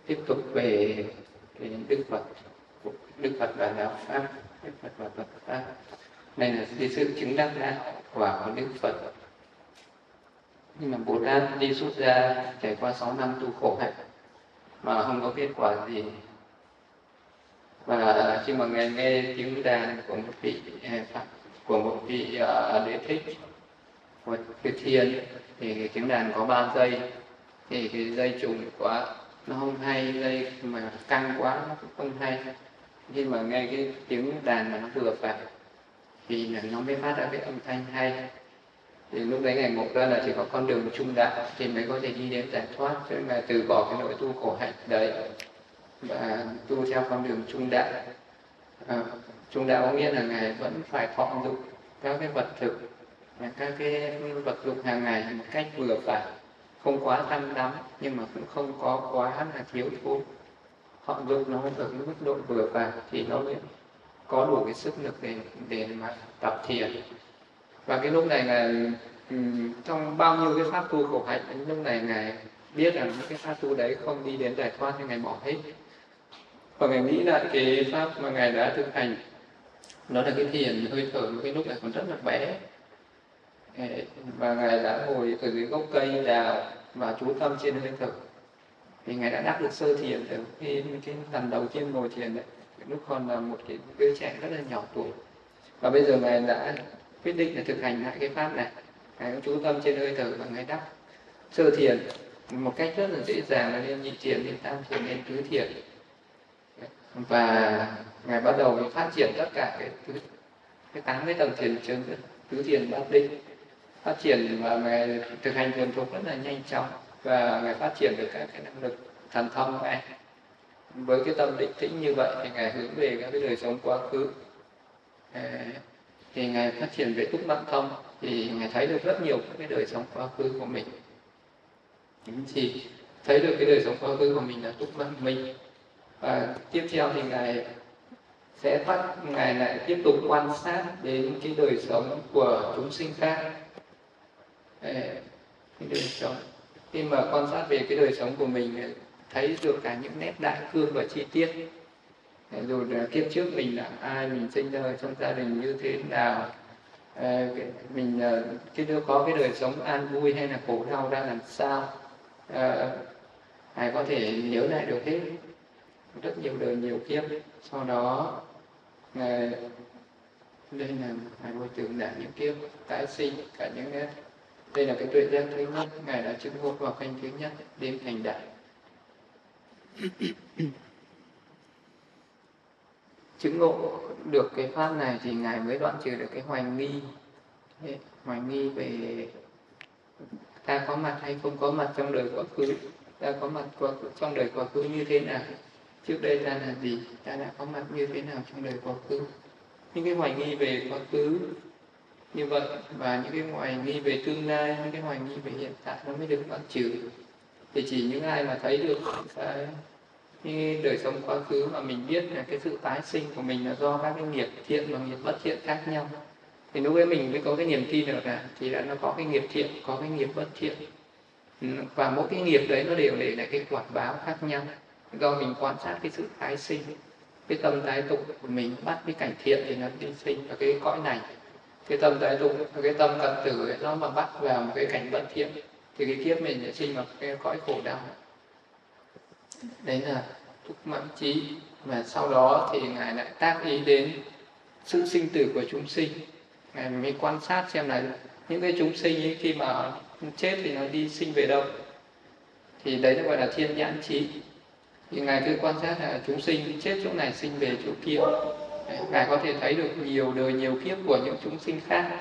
tiếp tục về cái Đức Phật và đạo pháp, Đức Phật và Phật pháp. Đây là cái sự chứng đắc đạo quả của Đức Phật. Nhưng mà Bồ Tát đi xuất gia trải qua 6 năm tu khổ hạnh mà không có kết quả gì. Và khi mà ngài nghe tiếng đàn của một vị Đế Thích, một cái thiên, thì cái tiếng đàn có 3 giây, thì cái dây trùng quá nó không hay, dây mà căng quá nó cũng không hay. Khi mà nghe cái tiếng đàn mà nó vừa phải thì nó mới phát ra cái âm thanh hay. Thì lúc đấy ngài ngộ ra là chỉ có con đường trung đạo thì mới có thể đi đến giải thoát, cho nên là từ bỏ cái nội tu khổ hạnh đấy và tu theo con đường trung đạo. Trung đạo có nghĩa là ngài vẫn phải thọ dụng các cái vật thực, các cái vật dụng hàng ngày một cách vừa phải, không quá tham đắm nhưng mà cũng không có quá là thiếu thốn. Thọ dụng nó ở cái mức độ vừa phải thì nó mới có đủ cái sức lực để mà tập thiền. Và cái lúc này ngài trong bao nhiêu cái pháp tu khổ hạnh, lúc này ngài biết rằng những cái pháp tu đấy không đi đến giải thoát thì ngài bỏ hết. Và ngài nghĩ lại cái pháp mà ngài đã thực hành, đó là cái thiền hơi thở cái lúc này còn rất là bé. Và ngài đã ngồi ở dưới gốc cây đào và chú tâm trên hơi thở, thì ngài đã đắc được sơ thiền ở cái lần đầu tiên ngồi thiền đấy, lúc còn là một cái đứa trẻ rất là nhỏ tuổi. Và bây giờ ngài đã quyết định là thực hành lại cái pháp này, ngài cũng chú tâm trên hơi thở và ngài đắc sơ thiền một cách rất là dễ dàng, là lên nhị thiền, lên tam thiền, lên tứ thiền. Và ngài bắt đầu phát triển tất cả cái 8 cái tầng thiền chứng, tứ thiền bát định phát triển, và ngài thực hành thuần thục rất là nhanh chóng, và ngài phát triển được các cái năng lực thần thông này. Với cái tâm định tĩnh như vậy thì ngài hướng về các cái đời sống quá khứ. Thì ngài phát triển về túc mạng thông, thì ngài thấy được rất nhiều các cái đời sống quá khứ của mình. Thì thấy được cái đời sống quá khứ của mình là túc mạng minh. Và tiếp theo thì ngài lại tiếp tục quan sát đến cái đời sống của chúng sinh khác. Cái đời sống, khi mà quan sát về cái đời sống của mình, thấy được cả những nét đại cương và chi tiết. Rồi là kiếp trước mình là ai, mình sinh ra trong gia đình như thế nào, mình có cái đời sống an vui hay là khổ đau ra làm sao. Ngài có thể nhớ lại được hết rất nhiều đời nhiều kiếp. Sau đó ngài đây là ngài hồi tưởng lại những kiếp tái sinh cả những nét. Đây là cái tuệ giác thứ nhất, ngài đã chứng ngộ vào canh thứ nhất đến thành đại. Chứng ngộ được cái pháp này thì ngài mới đoạn trừ được cái hoài nghi về ta có mặt hay không có mặt trong đời quá khứ, ta có mặt trong đời quá khứ như thế nào, trước đây ta là gì, ta đã có mặt như thế nào trong đời quá khứ. Những cái hoài nghi về quá khứ như vậy, và những cái hoài nghi về tương lai, những cái hoài nghi về hiện tại nó mới được đoạn trừ. Thì chỉ những ai mà thấy được cái đời sống quá khứ mà mình biết là cái sự tái sinh của mình là do các cái nghiệp thiện và nghiệp bất thiện khác nhau, thì lúc ấy mình mới có cái niềm tin được là thì đã nó có cái nghiệp thiện, có cái nghiệp bất thiện, và mỗi cái nghiệp đấy nó đều để lại cái quả báo khác nhau. Do mình quan sát cái sự tái sinh, cái tâm tái tục của mình bắt cái cảnh thiện thì nó đi sinh ở cái cõi này, cái tâm tái tục, cái tâm cận tử ấy, nó mà bắt vào một cái cảnh bất thiện thì cái kiếp mình sẽ sinh vào cái cõi khổ đau. Đấy là túc mạng trí. Và sau đó thì ngài lại tác ý đến sự sinh tử của chúng sinh. Ngài mới quan sát xem là những cái chúng sinh ấy, khi mà chết thì nó đi sinh về đâu, thì đấy nó gọi là thiên nhãn trí. Thì ngài cứ quan sát là chúng sinh chết chỗ này sinh về chỗ kia. Ngài có thể thấy được nhiều đời nhiều kiếp của những chúng sinh khác.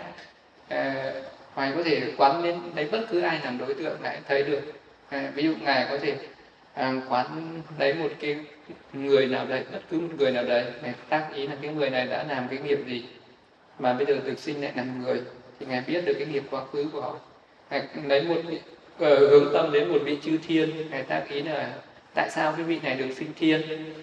Ngài có thể quán đến lấy bất cứ ai làm đối tượng, ngài thấy được. Ví dụ ngài có thể quán lấy một cái người nào đấy, bất cứ một người nào đấy, ngài tác ý là cái người này đã làm cái nghiệp gì mà bây giờ được sinh lại làm người, thì ngài biết được cái nghiệp quá khứ của họ. Ngài lấy một hướng tâm đến một vị chư thiên, ngài tác ý là tại sao cái vị này được sinh thiên,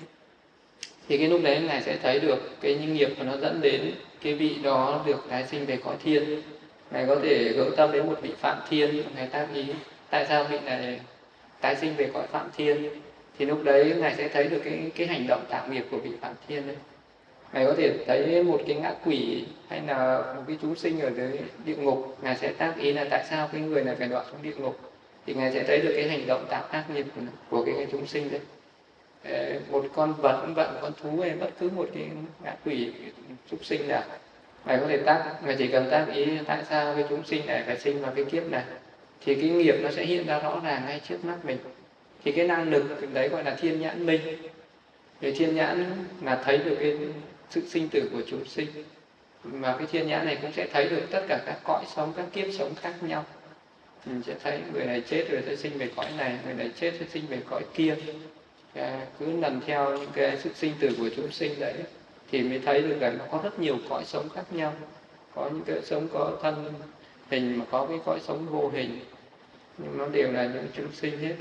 thì cái lúc đấy ngài sẽ thấy được cái những nghiệp mà nó dẫn đến cái vị đó được tái sinh về cõi thiên. Ngài có thể hướng tâm đến một vị phạm thiên, ngài tác ý tại sao vị này tái sinh về cõi phạm thiên, Thì lúc đấy ngài sẽ thấy được cái hành động tạo nghiệp của vị Phạm Thiên đấy. Ngài có thể thấy một cái ngã quỷ hay là một cái chúng sinh ở dưới địa ngục, ngài sẽ tác ý là tại sao cái người này phải đọa xuống địa ngục, thì ngài sẽ thấy được cái hành động tạo ác nghiệp của cái chúng sinh đấy. Một con vật cũng vậy, một con thú hay bất cứ một cái ngã quỷ chúng sinh nào, ngài có thể ngài chỉ cần tác ý tại sao cái chúng sinh này phải sinh vào cái kiếp này, thì cái nghiệp nó sẽ hiện ra rõ ràng ngay trước mắt mình. Thì cái năng lực đấy gọi là thiên nhãn minh. Thì thiên nhãn là thấy được cái sự sinh tử của chúng sinh, mà cái thiên nhãn này cũng sẽ thấy được tất cả các cõi sống, các kiếp sống khác nhau. Mình sẽ thấy người này chết rồi sẽ sinh về cõi này, người này chết sẽ sinh về cõi kia. Cứ lần theo những cái sự sinh tử của chúng sinh đấy thì mới thấy được là nó có rất nhiều cõi sống khác nhau. Có những cái sống có thân hình, mà có cái cõi sống vô hình, nhưng nó đều là những chúng sinh hết.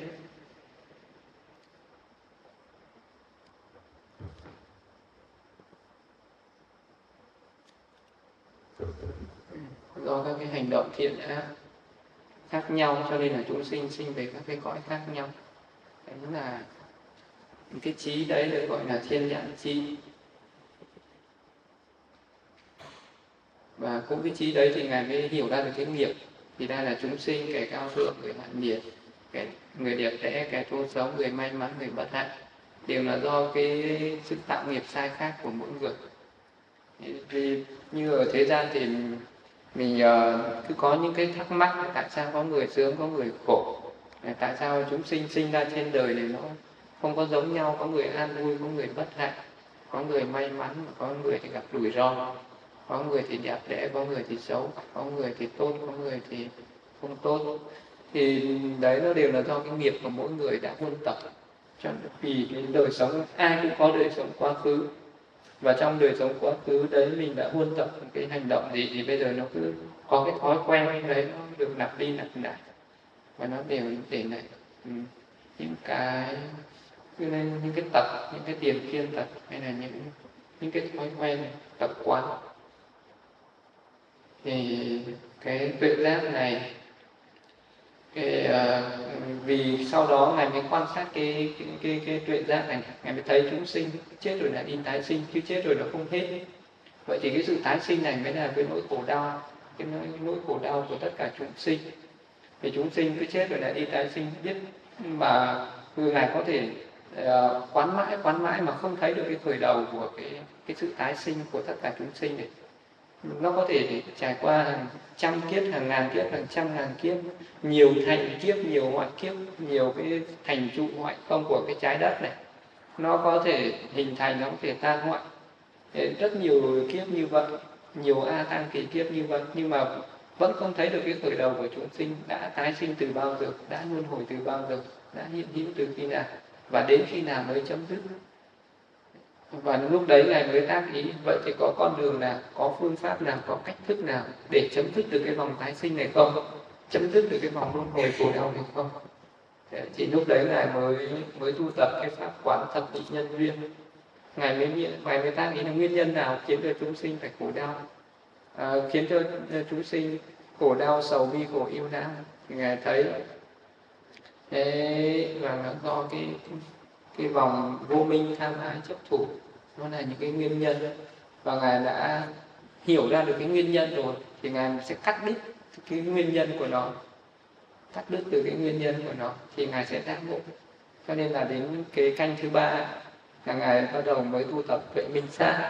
Do các cái hành động thiện ác khác nhau cho nên là chúng sinh sinh về các cái cõi khác nhau. Đấy là cái trí đấy được gọi là thiên nhãn trí. Và cũng cái trí đấy thì ngài mới hiểu ra được cái nghiệp. Thì đây là chúng sinh, kẻ cao thượng, người hạn nhiệt, người đẹp đẽ, kẻ thô sống, người may mắn, người bất hạnh, đều là do cái sự tạo nghiệp sai khác của mỗi người. Vì như ở thế gian thì mình cứ có những cái thắc mắc tại sao có người sướng, có người khổ, tại sao chúng sinh sinh ra trên đời này nó không có giống nhau, có người an vui, có người bất hạnh, có người may mắn, có người thì gặp rủi ro, có người thì đẹp đẽ, có người thì xấu, có người thì tốt, có người thì không tốt. Thì đấy nó đều là do cái nghiệp của mỗi người đã huân tập. Vì cái đời sống ai cũng có đời sống quá khứ, và trong đời sống quá khứ đấy mình đã huân tập cái hành động gì thì bây giờ nó cứ có cái thói quen đấy, nó được lặp đi lặp lại, và nó đều để lại những cái những cái tật, những cái tiền kiên tật, hay là những cái thói quen tập quán. Thì cái tuệ giác này vì sau đó ngài mới quan sát cái tuệ giác này, ngài mới thấy chúng sinh chết rồi là đi tái sinh, chứ chết rồi nó không hết. Vậy thì cái sự tái sinh này mới là cái nỗi khổ đau, cái nỗi khổ đau của tất cả chúng sinh. Thì chúng sinh cứ chết rồi lại đi tái sinh, biết mà ngài có thể quán mãi mà không thấy được cái khởi đầu của cái sự tái sinh của tất cả chúng sinh này. Nó có thể trải qua hàng trăm kiếp, hàng ngàn kiếp, hàng trăm ngàn kiếp, nhiều thành kiếp, nhiều hoại kiếp, nhiều cái thành trụ hoại không của cái trái đất này. Nó có thể hình thành, nó có thể tan hoại. Rất nhiều kiếp như vậy, nhiều A Tăng kỳ kiếp như vậy, nhưng mà vẫn không thấy được cái khởi đầu của chúng sinh đã tái sinh từ bao giờ, đã luân hồi từ bao giờ, đã hiện hữu từ khi nào, và đến khi nào mới chấm dứt. Và lúc đấy ngài mới tác ý, vậy thì có con đường nào, có phương pháp nào, có cách thức nào để chấm dứt được cái vòng tái sinh này không, chấm dứt được cái vòng luân hồi khổ đau này không. Thì lúc đấy ngài mới tu tập cái pháp quán thập nhị nhân duyên. Ngài mới tác ý là nguyên nhân nào khiến cho chúng sinh phải khổ đau, khiến cho chúng sinh khổ đau, sầu bi, khổ yêu não. Thì ngài thấy và nó do cái vòng vô minh, tham ái, chấp thủ, nó là những cái nguyên nhân. Và ngài đã hiểu ra được cái nguyên nhân rồi thì ngài sẽ cắt đứt cái nguyên nhân của nó, cắt đứt từ cái nguyên nhân của nó thì ngài sẽ giác ngộ. Cho nên là đến cái canh thứ 3 là ngài bắt đầu mới tu tập tuệ minh sát.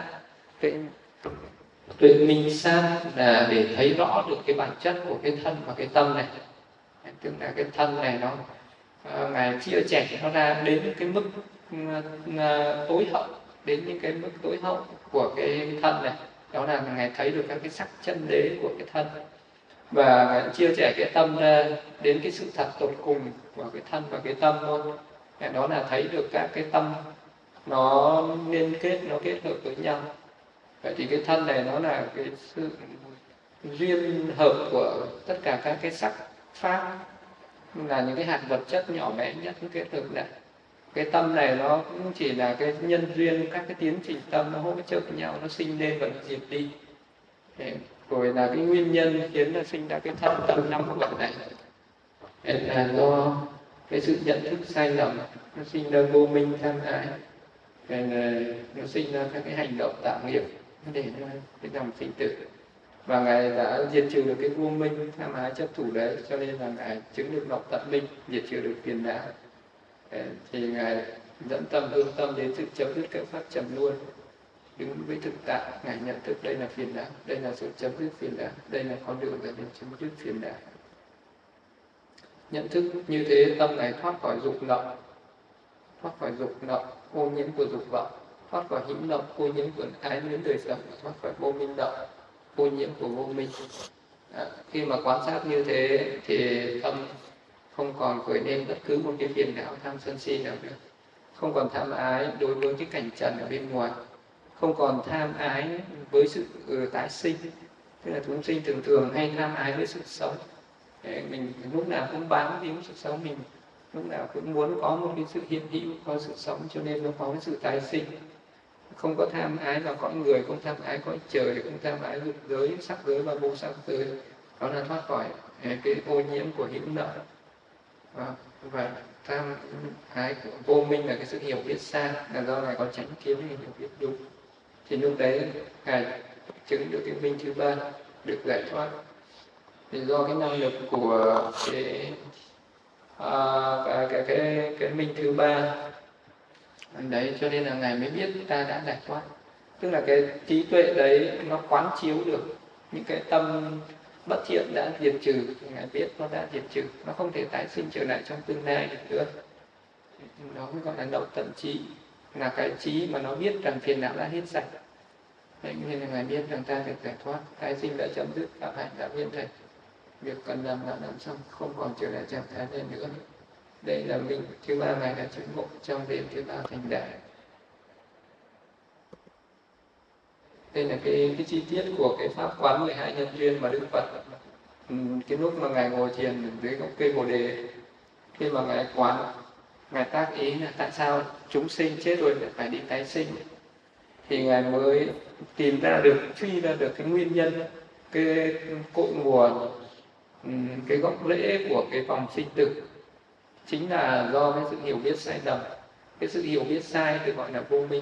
Tuệ minh sát là để thấy rõ được cái bản chất của cái thân và cái tâm này. Tức là cái thân này nó ngài chia sẻ nó ra đến cái mức tối hậu, đến những cái mức tối hậu của cái thân này. Đó là ngài thấy được các cái sắc chân đế của cái thân, và ngài chia sẻ cái tâm ra đến cái sự thật tột cùng của cái thân và cái tâm thôi. Đó là thấy được các cái tâm nó liên kết, nó kết hợp với nhau. Vậy thì cái thân này nó là cái sự duyên hợp của tất cả các cái sắc pháp, là những cái hạt vật chất nhỏ bé nhất nó kết hợp lại. Cái tâm này nó cũng chỉ là cái nhân duyên, các cái tiến trình tâm nó hỗ trợ nhau, nó sinh lên và nó diệt đi. Rồi là cái nguyên nhân khiến nó sinh ra cái thân tâm 5 quẩn này là do cái sự nhận thức sai lầm, nó sinh ra vô minh tham ái, nó sinh ra các cái hành động tạo nghiệp để cho cái dòng sinh tử. Và ngài đã diệt trừ được cái vô minh tham ái chấp thủ đấy, cho nên là ngài chứng được độc tận minh, diệt trừ được phiền não. Thì ngài dẫn tâm hướng tâm đến sự chấm dứt các pháp trầm luôn, đứng với thực tại. Ngài nhận thức đây là phiền não, đây là sự chấm dứt phiền não, đây là con đường để chấm dứt phiền não. Nhận thức như thế, tâm ngài thoát khỏi dục lậu, thoát khỏi dục lậu, ô nhiễm của dục vọng, thoát khỏi hữu lậu, ô nhiễm của ái luyến đời sống, thoát khỏi vô minh lậu, ô nhiễm của vô minh. Khi mà quan sát như thế thì tâm không còn khởi lên bất cứ một cái phiền não tham sân si nào nữa, không còn tham ái đối với cái cảnh trần ở bên ngoài, không còn tham ái với sự tái sinh. Tức là chúng sinh thường thường hay tham ái với sự sống. Mình lúc nào cũng bám víu sự sống, mình lúc nào cũng muốn có một cái sự hiện hữu, có sự sống, cho nên nó có cái sự tái sinh. Không có tham ái vào cõi người, không tham ái cõi trời, không tham ái dục giới, sắc giới và vô sắc giới. Đó là thoát khỏi cái ô nhiễm của hữu lậu. Và tham ái của vô minh là cái sự hiểu biết sai, là do ngài có chánh kiến thì hiểu biết đúng. Thì lúc đấy ngài chứng được cái minh thứ ba, được giải thoát. Thì do cái năng lực của cái minh thứ ba đấy, cho nên là ngài mới biết ta đã giải thoát. Tức là cái trí tuệ đấy nó quán chiếu được những cái tâm bất thiện đã diệt trừ, thì ngài biết nó đã diệt trừ, nó không thể tái sinh trở lại trong tương lai được nữa. Đó mới gọi là độc tận trí, là cái trí mà nó biết rằng phiền não đã hết sạch. Thế nên là ngài biết rằng ta được giải thoát, tái sinh đã chấm dứt, phạm hạnh đã viên thành, việc cần làm đã làm xong, không còn trở lại trạng thái này nữa. Đây là minh thứ ba ngài đã chứng ngộ trong đêm thứ ba thành đại. Đây là cái chi tiết của cái pháp quán 12 nhân duyên mà Đức Phật cái lúc mà ngài ngồi thiền dưới gốc cây Bồ Đề, khi mà ngài quán, ngài tác ý là tại sao chúng sinh chết rồi lại phải đi tái sinh, thì ngài mới tìm ra được, suy ra được cái nguyên nhân, cái cội nguồn, cái gốc rễ của cái vòng sinh tử chính là do cái sự hiểu biết sai lầm. Cái sự hiểu biết sai được gọi là vô minh.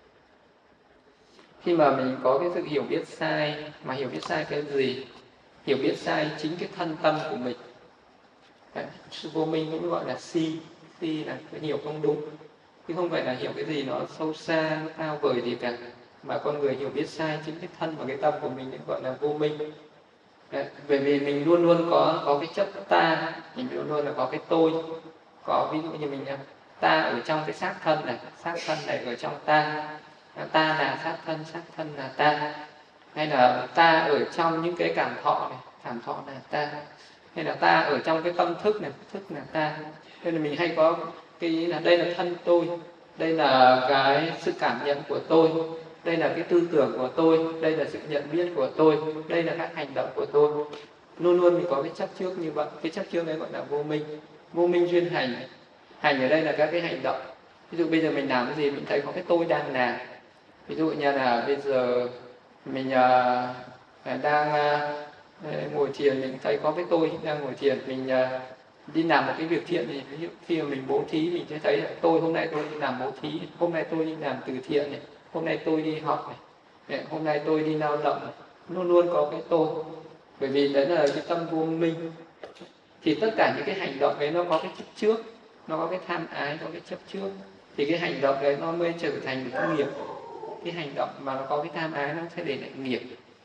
Khi mà mình có cái sự hiểu biết sai, mà hiểu biết sai cái gì? Hiểu biết sai chính cái thân tâm của mình. Đấy, sự vô minh cũng gọi là si. Si là cái hiểu không đúng, chứ không phải là hiểu cái gì nó sâu xa, nó cao vời gì cả. Mà con người hiểu biết sai chính cái thân và cái tâm của mình gọi là vô minh. Đấy, bởi vì mình luôn luôn có cái chấp ta, mình luôn luôn là có cái tôi. Có ví dụ như mình ta ở trong cái xác thân này ở trong ta là xác thân là ta, hay là ta ở trong những cái cảm thọ này, cảm thọ là ta, hay là ta ở trong cái tâm thức này, thức là ta. Nên là mình hay có cái ý là đây là thân tôi, đây là cái sự cảm nhận của tôi, đây là cái tư tưởng của tôi, đây là sự nhận biết của tôi, đây là các hành động của tôi. Luôn luôn mình có cái chấp trước như vậy. Cái chấp trước đấy gọi là vô minh. Vô minh duyên hành. Hành ở đây là các cái hành động. Ví dụ bây giờ mình làm cái gì mình thấy có cái tôi đang làm. Ví dụ như là bây giờ mình đang ngồi thiền, mình thấy có cái tôi đang ngồi thiền, mình đi làm một cái việc thiện thì ví dụ khi mà mình bố thí, mình sẽ thấy là tôi hôm nay tôi đi làm bố thí, hôm nay tôi đi làm từ thiện này, hôm nay tôi đi học này, hôm nay tôi đi lao động này. Luôn luôn có cái tôi, bởi vì đấy là cái tâm vô minh. Thì tất cả những cái hành động đấy nó có cái chấp trước, nó có cái tham ái, có cái chấp trước, thì cái hành động đấy nó mới trở thành cái nghiệp. Cái hành động mà nó có cái tham ái nó sẽ để lại nghiệp.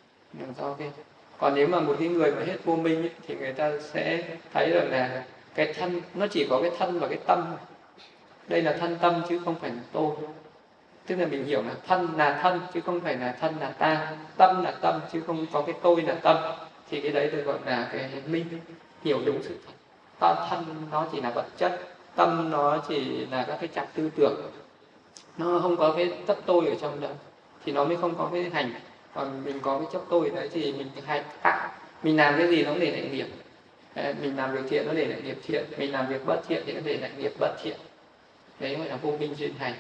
Do cái... Còn nếu mà một cái người mà hết vô minh ấy, thì người ta sẽ thấy rằng là cái thân, nó chỉ có cái thân và cái tâm. Đây là thân tâm chứ không phải là tôi. Tức là mình hiểu là thân chứ không phải là thân là ta, tâm là tâm chứ không có cái tôi là tâm. Thì cái đấy được gọi là cái minh, hiểu đúng sự thật. Thân nó chỉ là vật chất, tâm nó chỉ là các cái trạc tư tưởng, nó không có cái chấp tôi ở trong đó, thì nó mới không có cái hành. Còn mình có cái chấp tôi đấy thì mình hay mình làm cái gì nó để lại nghiệp. Mình làm việc thiện nó để lại nghiệp thiện, mình làm việc bất thiện thì nó để lại nghiệp bất thiện. Đấy gọi là vô minh duyên hành.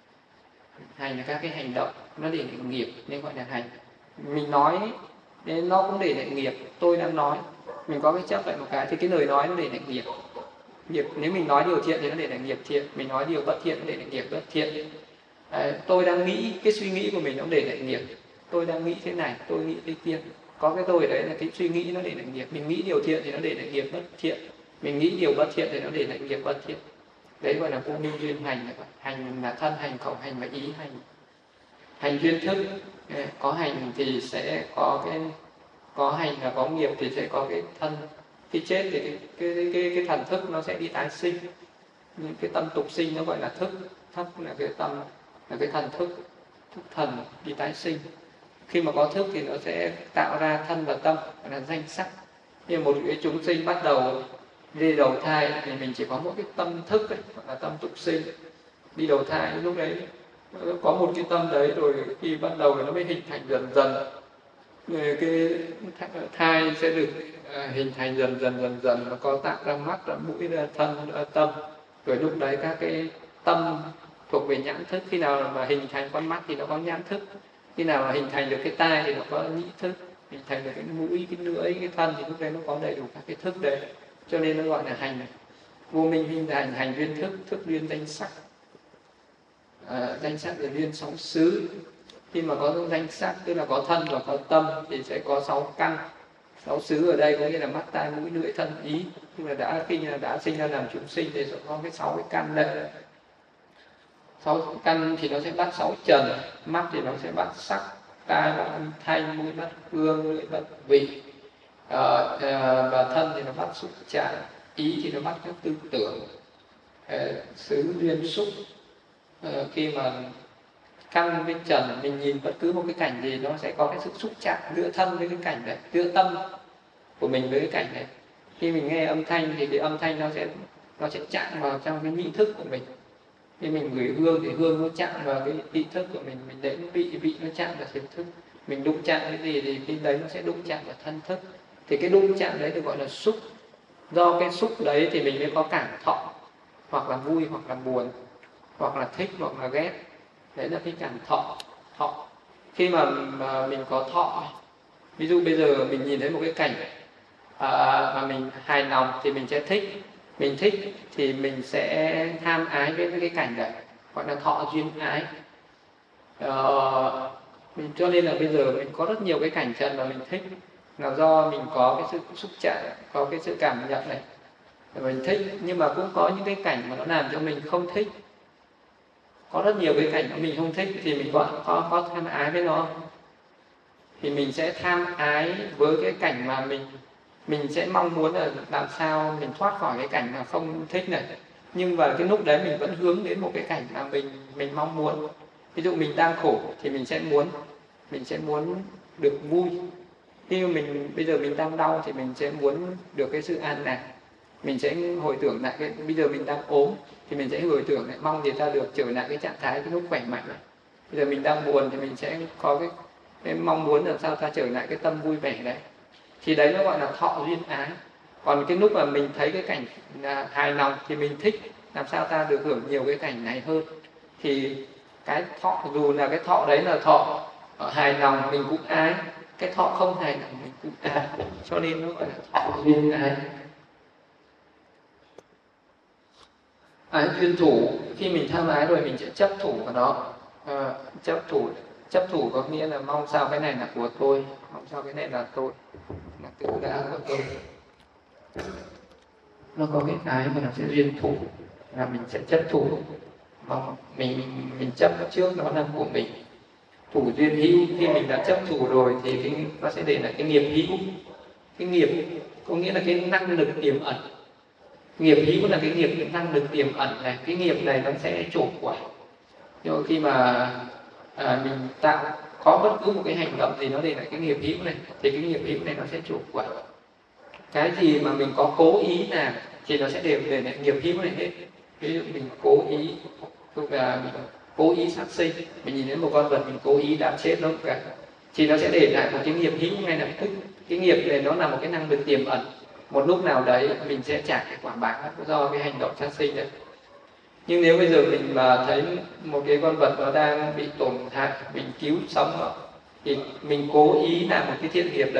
Hành là các cái hành động nó để lại nghiệp nên gọi là hành. Mình nói nên nó cũng để lại nghiệp. Tôi đang nói, mình có cái chấp lại một cái thì cái lời nói nó để lại nghiệp. Nghiệp, nếu mình nói điều thiện thì nó để là nghiệp thiện, mình nói điều bất thiện nó để là nghiệp bất thiện. Tôi đang nghĩ, cái suy nghĩ của mình nó để là nghiệp. Tôi đang nghĩ thế này, tôi nghĩ thế kia. Có cái tôi đấy là cái suy nghĩ nó để là nghiệp. Mình nghĩ điều thiện thì nó để là nghiệp bất thiện. Mình nghĩ điều bất thiện thì nó để là nghiệp bất thiện. Đấy gọi là vô minh duyên hành. Hành là thân hành, khẩu hành và ý hành. Hành duyên thức, có hành thì sẽ có hành là có nghiệp thì sẽ có cái thân. Khi chết thì cái thần thức nó sẽ đi tái sinh. Nhưng cái tâm tục sinh nó gọi là thức. Thức là cái tâm, là cái thần thức, thức thần đi tái sinh. Khi mà có thức thì nó sẽ tạo ra thân và tâm, gọi là danh sắc. Nhưng một cái chúng sinh bắt đầu đi đầu thai thì mình chỉ có một cái tâm thức ấy, gọi là tâm tục sinh. Đi đầu thai lúc đấy có một cái tâm đấy rồi, khi bắt đầu nó mới hình thành dần dần. Cái thai sẽ được hình thành dần dần, nó có tạo ra mắt, ra mũi, ra thân, ra tâm. Rồi lúc đấy các cái tâm thuộc về nhãn thức. Khi nào mà hình thành con mắt thì nó có nhãn thức. Khi nào mà hình thành được cái tai thì nó có nhĩ thức. Hình thành được cái mũi, cái lưỡi, cái thân thì lúc đấy nó có đầy đủ các cái thức đấy. Cho nên nó gọi là hành này. Vô minh hình thành, hành duyên thức, thức duyên danh sắc. Danh sắc là duyên sáu xứ. Khi mà có danh sắc tức là có thân và có tâm thì sẽ có 6 căn. 6 xứ ở đây có nghĩa là mắt, tai, mũi, lưỡi, thân, ý. Nhưng mà khi đã sinh ra làm chúng sinh thì sẽ có cái 6 cái căn đây. 6 căn thì nó sẽ bắt 6 trần. Mắt thì nó sẽ bắt sắc, tai bắt âm thanh, mũi bắt hương, lưỡi bắt vị, và thân thì nó bắt xúc chạm, ý thì nó bắt các tư tưởng. Xứ duyên xúc. Khi mà căn với trần, mình nhìn bất cứ một cái cảnh gì nó sẽ có cái sự xúc chạm giữa thân với cái cảnh đấy, giữa tâm của mình với cái cảnh đấy. Khi mình nghe âm thanh thì cái âm thanh nó sẽ chạm vào trong cái nhĩ thức của mình. Khi mình ngửi hương thì hương nó chạm vào cái ý thức của mình đến vị nó chạm vào thiệt thức. Mình đụng chạm cái gì thì khi đấy nó sẽ đụng chạm vào thân thức. Thì cái đụng chạm đấy được gọi là xúc. Do cái xúc đấy thì mình mới có cảm thọ, hoặc là vui hoặc là buồn, hoặc là thích hoặc là ghét. Đấy là cái cảm thọ. Khi mà mình có thọ, ví dụ bây giờ mình nhìn thấy một cái cảnh mà mình hài lòng thì mình sẽ thích. Mình thích thì mình sẽ tham ái với cái cảnh đấy, gọi là thọ duyên ái. Cho nên là bây giờ mình có rất nhiều cái cảnh trần mà mình thích là do mình có cái sự xúc chạm, có cái sự cảm nhận này mình thích. Nhưng mà cũng có những cái cảnh mà nó làm cho mình không thích. Có rất nhiều cái cảnh mà mình không thích thì mình có tham ái với nó. Thì mình sẽ tham ái với cái cảnh mà mình sẽ mong muốn là làm sao mình thoát khỏi cái cảnh mà không thích này. Nhưng vào cái lúc đấy mình vẫn hướng đến một cái cảnh mà mình mong muốn. Ví dụ mình đang khổ thì mình sẽ muốn được vui. Khi mà bây giờ mình đang đau thì mình sẽ muốn được cái sự an lạc. Mình sẽ hồi tưởng lại bây giờ mình đang ốm thì mình sẽ hồi tưởng lại, mong người ta được trở lại cái trạng thái cái lúc khỏe mạnh này. Bây giờ mình đang buồn thì mình sẽ có cái mong muốn làm sao ta trở lại cái tâm vui vẻ đấy. Thì đấy nó gọi là thọ duyên ái. Còn cái lúc mà mình thấy cái cảnh hài lòng thì mình thích làm sao ta được hưởng nhiều cái cảnh này hơn. Thì cái thọ, dù là cái thọ đấy là thọ hài lòng mình cũng ái, cái thọ không hài lòng mình cũng ái. Cho nên nó gọi là thọ duyên ái. Ái duyên thủ, khi mình tham ái rồi mình sẽ chấp thủ vào nó. Chấp thủ có nghĩa là mong sao cái này là của tôi, mong sao cái này là tôi, là tự ngã của tôi. Nó có cái ái mà nó sẽ duyên thủ, là mình sẽ chấp thủ, mong mình chấp trước nó là của mình. Thủ duyên hữu, khi mình đã chấp thủ rồi thì nó sẽ để lại cái nghiệp hữu. Cái nghiệp có nghĩa là cái năng lực tiềm ẩn. Nghiệp hữu là cái nghiệp, cái năng lực tiềm ẩn này. Cái nghiệp này nó sẽ trổ quả. Nhưng khi mà mình có bất cứ một cái hành động gì nó để lại cái nghiệp hữu này, thì cái nghiệp hữu này nó sẽ trổ quả. Cái gì mà mình có cố ý làm thì nó sẽ đều để lại nghiệp hữu này hết. Ví dụ mình cố ý, tức là mình cố ý sát sinh, mình nhìn thấy một con vật mình cố ý đạp chết nó cả, thì nó sẽ để lại một cái nghiệp hữu ngay lập tức. Cái nghiệp này nó là một cái năng lực tiềm ẩn. Một lúc nào đấy mình sẽ trả cái quả báo do cái hành động sát sinh đấy. Nhưng nếu bây giờ mình mà thấy một cái con vật nó đang bị tổn hại, mình cứu sống nó, thì mình cố ý làm một cái thiện nghiệp đấy,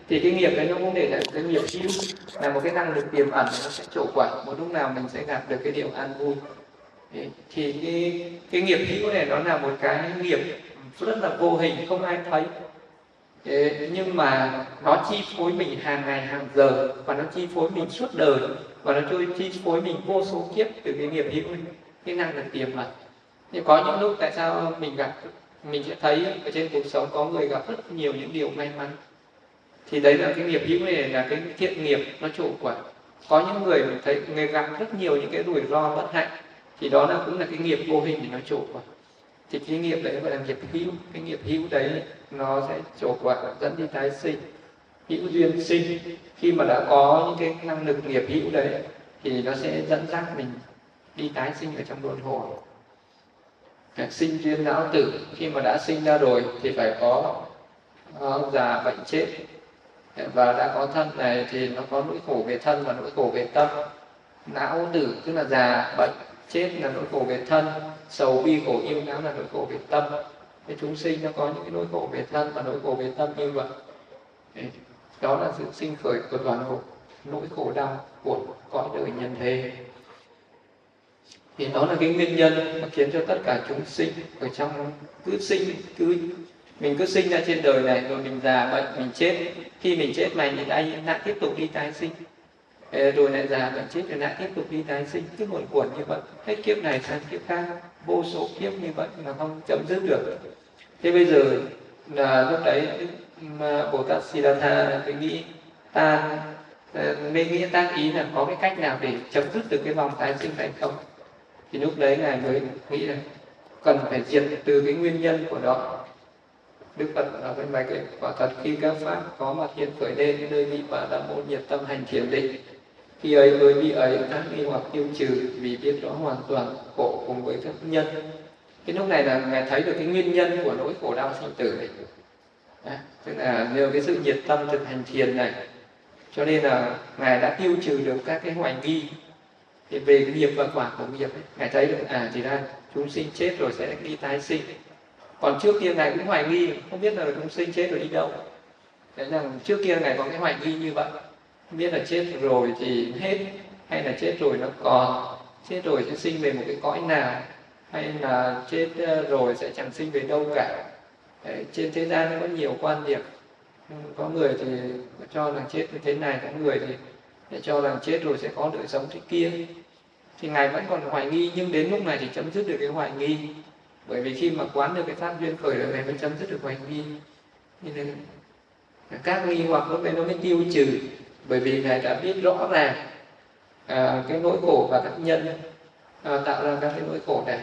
Thì cái nghiệp đấy nó cũng để là cái nghiệp hữu, là một cái năng lực tiềm ẩn, nó sẽ trổ quả, một lúc nào mình sẽ gặp được cái điều an vui. Thì cái nghiệp hữu này nó là một cái nghiệp rất là vô hình, không ai thấy. Nhưng mà nó chi phối mình hàng ngày hàng giờ, và nó chi phối mình suốt đời, và nó chi phối mình vô số kiếp từ cái nghiệp hữu này, cái năng lực tiềm ẩn. Nhưng có những lúc tại sao mình sẽ thấy ở trên cuộc sống có người gặp rất nhiều những điều may mắn, thì đấy là cái nghiệp hữu này, là cái thiện nghiệp nó trổ quả. Có những người mình thấy người gặp rất nhiều những cái rủi ro bất hạnh, thì đó là cũng là cái nghiệp vô hình để nó trổ quả. Thì cái nghiệp đấy gọi là nghiệp hữu. Cái nghiệp hữu đấy nó sẽ trổ quả dẫn đi tái sinh, hữu duyên sinh. Khi mà đã có những cái năng lực nghiệp hữu đấy thì nó sẽ dẫn dắt mình đi tái sinh ở trong luân hồi. Sinh duyên lão tử, khi mà đã sinh ra rồi thì phải có già bệnh chết, và đã có thân này thì nó có nỗi khổ về thân và nỗi khổ về tâm. Não tử tức là già bệnh chết là nỗi khổ về thân, sầu bi khổ yêu não là nỗi khổ về tâm. Cái chúng sinh nó có những cái nỗi khổ về thân và nỗi khổ về tâm như vậy. Đó là sự sinh khởi của toàn bộ nỗi khổ đau của cõi đời nhân thế. Thì đó là cái nguyên nhân mà khiến cho tất cả chúng sinh ở trong mình cứ sinh ra trên đời này, rồi mình già bệnh, mình chết. Khi mình chết này thì lại tiếp tục đi tái sinh, rồi lại già bệnh chết rồi lại tiếp tục đi tái sinh, cứ luẩn quẩn như vậy, hết kiếp này sang kiếp khác, vô số kiếp như vậy mà không chấm dứt được. Thế bây giờ là lúc đấy Bồ Tát Siddhartha mới nghĩ tác ý là có cái cách nào để chấm dứt được cái vòng tái sinh này không? Thì lúc đấy ngài mới nghĩ là cần phải diệt từ cái nguyên nhân của nó. Đức Phật nói với bài kệ: quả thật khi các pháp có mặt hiện khởi lên nơi vị Bà La Môn nhiệt tâm hành thiền định, khi ấy với vị ấy các nghi hoặc tiêu trừ, vì biết rõ hoàn toàn khổ cùng với các nhân. Cái lúc này là ngài thấy được cái nguyên nhân của nỗi khổ đau sinh tử này. Tức là nhờ cái sự nhiệt tâm thực hành thiền này, cho nên là ngài đã tiêu trừ được các cái hoài nghi. Thì về cái nghiệp và quả của nghiệp ấy, ngài thấy được thì ra chúng sinh chết rồi sẽ đi tái sinh. Còn trước kia ngài cũng hoài nghi, không biết là chúng sinh chết rồi đi đâu. Thế rằng trước kia ngài có cái hoài nghi như vậy, không biết là chết rồi thì hết, hay là chết rồi nó còn, chết rồi sẽ sinh về một cái cõi nào, hay là chết rồi sẽ chẳng sinh về đâu cả. Đấy, trên thế gian nó có nhiều quan điểm. Có người thì cho rằng chết như thế này, có người thì cho rằng chết rồi sẽ có đời sống thế kia. Thì ngài vẫn còn hoài nghi, nhưng đến lúc này thì chấm dứt được cái hoài nghi. Bởi vì khi mà quán được cái pháp duyên khởi rồi, ngài mới chấm dứt được hoài nghi. Nên các nghi hoặc lúc đấy nó mới tiêu trừ, bởi vì ngài đã biết rõ ràng cái nỗi khổ và các nhân tạo ra các cái nỗi khổ này.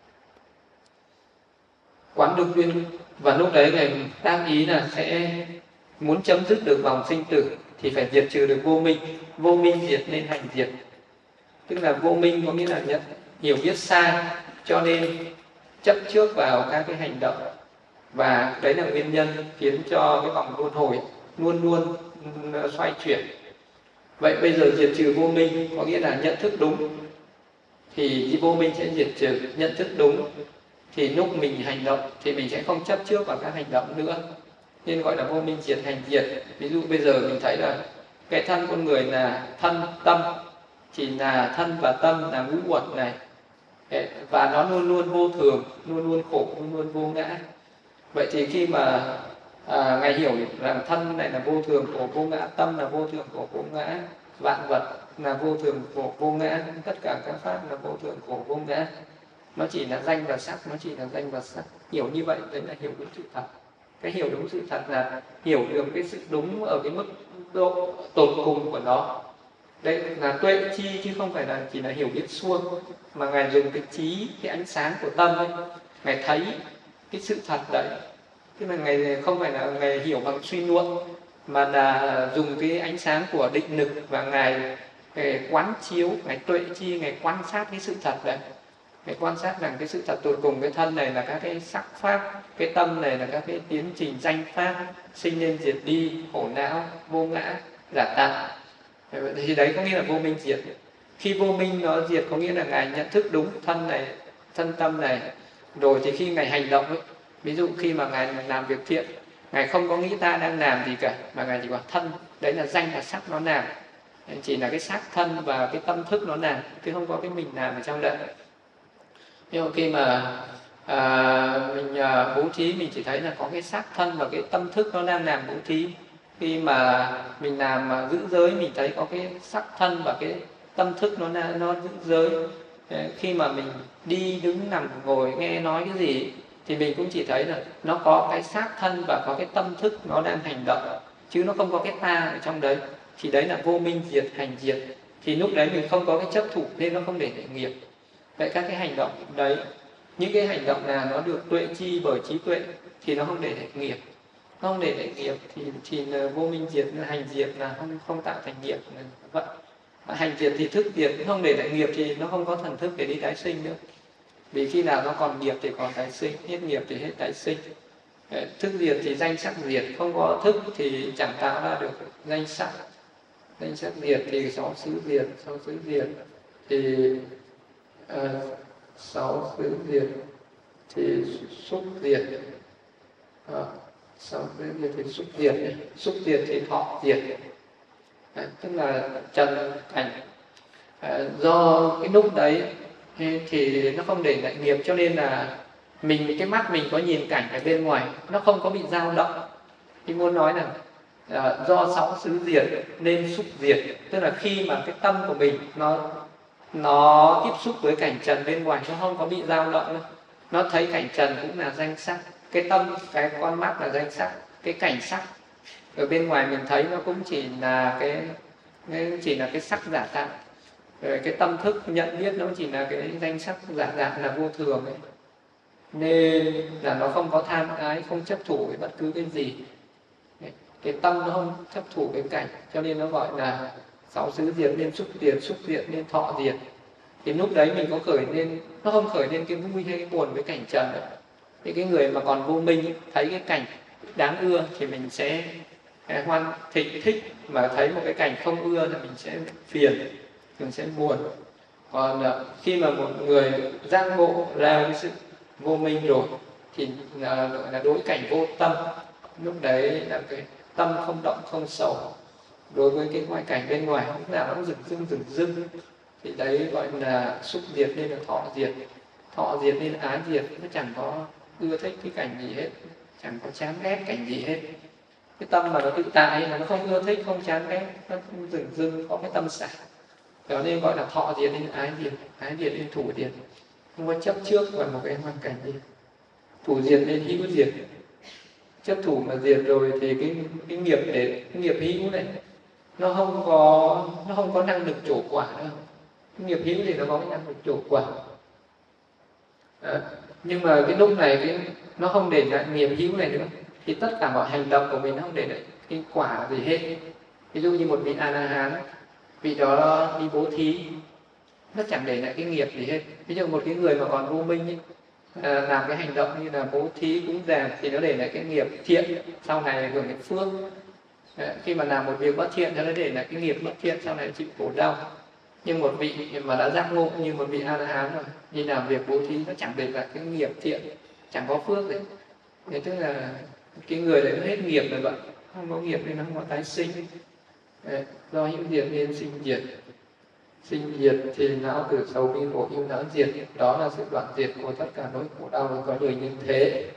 Quán được duyên, và lúc đấy ngài tác ý là sẽ muốn chấm dứt được vòng sinh tử thì phải diệt trừ được vô minh. Vô minh diệt nên hành diệt. Tức là vô minh có nghĩa là hiểu biết sai, cho nên chấp trước vào các cái hành động, và đấy là nguyên nhân khiến cho cái vòng luân hồi luôn luôn xoay chuyển. Vậy bây giờ diệt trừ vô minh có nghĩa là nhận thức đúng, thì vô minh sẽ diệt trừ. Nhận thức đúng thì lúc mình hành động thì mình sẽ không chấp trước vào các hành động nữa, nên gọi là vô minh diệt hành diệt. Ví dụ bây giờ mình thấy là cái thân con người là thân tâm, chỉ là thân và tâm là ngũ uẩn này, và nó luôn luôn vô thường, luôn luôn khổ, luôn luôn vô ngã. Vậy thì khi mà ngài hiểu rằng thân này là vô thường khổ vô ngã, tâm là vô thường khổ vô ngã, vạn vật là vô thường khổ vô ngã, tất cả các pháp là vô thường khổ vô ngã, nó chỉ là danh và sắc, nó chỉ là danh và sắc. Hiểu như vậy đấy là hiểu đúng sự thật. Cái hiểu đúng sự thật là hiểu được cái sự đúng ở cái mức độ tột cùng của nó. Đây là tuệ chi, chứ không phải là chỉ là hiểu biết suông, mà ngài dùng cái trí, cái ánh sáng của tâm ấy, ngài thấy cái sự thật đấy. Tức là ngài không phải là ngài hiểu bằng suy luận, mà là dùng cái ánh sáng của định lực, và ngài quán chiếu, ngài tuệ chi, ngài quan sát cái sự thật đấy. Ngài quan sát rằng cái sự thật tột cùng, cái thân này là các cái sắc pháp, cái tâm này là các cái tiến trình danh pháp, sinh lên diệt đi, khổ não, vô ngã, giả tạo. Thì đấy có nghĩa là vô minh diệt. Khi vô minh nó diệt có nghĩa là ngài nhận thức đúng thân này, thân tâm này, rồi thì khi ngài hành động ấy, ví dụ khi mà ngài làm việc thiện, Ngài không có nghĩ ta đang làm gì cả, mà Ngài chỉ có thân, đấy là danh và sắc nó làm, chỉ là cái xác thân và cái tâm thức nó làm, chứ không có cái mình làm ở trong đấy. Nhưng mà khi mà mình bố thí, mình chỉ thấy là có cái xác thân và cái tâm thức nó đang làm bố thí. Khi mà mình làm giữ giới, mình thấy có cái xác thân và cái tâm thức nó giữ giới. Khi mà mình đi đứng nằm ngồi nghe nói cái gì thì mình cũng chỉ thấy là nó có cái xác thân và có cái tâm thức nó đang hành động, chứ nó không có cái ta ở trong đấy. Thì đấy là vô minh diệt hành diệt. Thì lúc đấy mình không có cái chấp thủ nên nó không để nghiệp. Vậy các cái hành động đấy, những cái hành động nào nó được tuệ chi bởi trí tuệ thì nó không để lại nghiệp. Nó không để lại nghiệp thì là vô minh diệt, hành diệt là không tạo thành nghiệp. Vậy hành diệt thì thức diệt, không để lại nghiệp thì nó không có thần thức để đi tái sinh nữa. Vì khi nào nó còn nghiệp thì còn tái sinh, hết nghiệp thì hết tái sinh. Thức diệt thì danh sắc diệt, không có thức thì chẳng tạo ra được danh sắc. Danh sắc diệt thì sáu xứ diệt, sáu xứ diệt thì sáu xứ diệt thì xúc diệt, sáu xứ diệt thì xúc diệt thì thọ diệt. Tức là trần cảnh. Do cái lúc đấy thì nó không để lại nghiệp, cho nên là cái mắt mình có nhìn cảnh ở bên ngoài nó không có bị dao động. Thì muốn nói là do sáu xứ diệt nên xúc diệt, tức là khi mà cái tâm của mình nó tiếp xúc với cảnh trần bên ngoài, nó không có bị dao động nữa. Nó thấy cảnh trần cũng là danh sắc, cái tâm, cái con mắt là danh sắc, cái cảnh sắc ở bên ngoài mình thấy nó cũng chỉ là cái sắc giả tạo. Rồi cái tâm thức nhận biết nó chỉ là cái danh sắc giả dạng là vô thường ấy. Nên là nó không có tham ái, không chấp thủ với bất cứ cái gì. Cái tâm nó không chấp thủ cái cảnh, cho nên nó gọi là sáu xứ diệt nên xúc diệt nên thọ diệt. Thì lúc đấy mình có khởi lên, nó không khởi lên cái vui hay cái buồn với cảnh trần nữa. Thì cái người mà còn vô minh thấy cái cảnh đáng ưa thì mình sẽ hoan thích, mà thấy một cái cảnh không ưa thì mình sẽ phiền, mình sẽ buồn. Còn khi mà một người giác ngộ ra cái sự vô minh rồi thì gọi là đối cảnh vô tâm. Lúc đấy là cái tâm không động không sầu đối với cái ngoại cảnh bên ngoài, lúc nào nó cũng dừng dưng, thì đấy gọi là xúc diệt nên là thọ diệt nên là ái diệt. Nó chẳng có ưa thích cái cảnh gì hết, chẳng có chán ghét cảnh gì hết. Cái tâm mà nó tự tại mà nó không ưa thích, không chán ghét, nó dừng có cái tâm xả, đó nên gọi là thọ diệt nên ái diệt nên thủ diệt. Không có chấp trước vào một cái hoàn cảnh gì. Thủ diệt nên hữu diệt. Chấp thủ mà diệt rồi thì cái nghiệp hữu này nó không có năng lực trổ quả đâu. Cái nghiệp hữu thì nó có cái năng lực trổ quả. Nhưng mà cái lúc này nó không để lại nghiệp hữu này nữa, thì tất cả mọi hành động của mình nó không để lại cái quả gì hết. Ví dụ như một vị A La Hán, vị đó đi bố thí, nó chẳng để lại cái nghiệp gì hết. Ví dụ một cái người mà còn vô minh ấy, làm cái hành động như là bố thí cúng dường thì nó để lại cái nghiệp thiện, sau này hưởng cái phước. Khi mà làm một việc bất thiện thì nó để lại cái nghiệp bất thiện, sau này chịu khổ đau. Nhưng một vị mà đã giác ngộ như một vị A La Hán rồi, đi làm việc bố thí nó chẳng để lại cái nghiệp thiện, chẳng có phước gì. Thế tức là cái người đấy nó hết nghiệp rồi vậy, không có nghiệp nên nó không có tái sinh. Do hữu diệt nên sinh diệt. Sinh diệt thì não tử sầu bi khổ hữu não diệt, đó là sự đoạn diệt của tất cả nỗi khổ đau của con người như thế.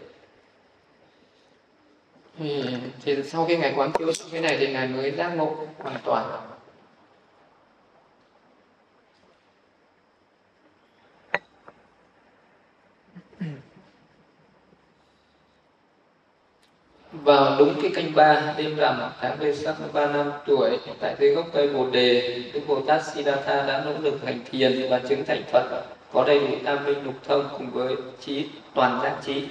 Thì sau khi Ngài quán chiếu cái này thì Ngài mới giác ngộ hoàn toàn. Vào đúng cái canh 3 đêm rằm tháng Vesak 3 năm tuổi, tại dưới gốc cây Bồ Đề, Đức Bồ Tát Siddhartha đã nỗ lực hành thiền và chứng thành Phật, có đầy đủ tam minh lục thông cùng với trí toàn giác trí.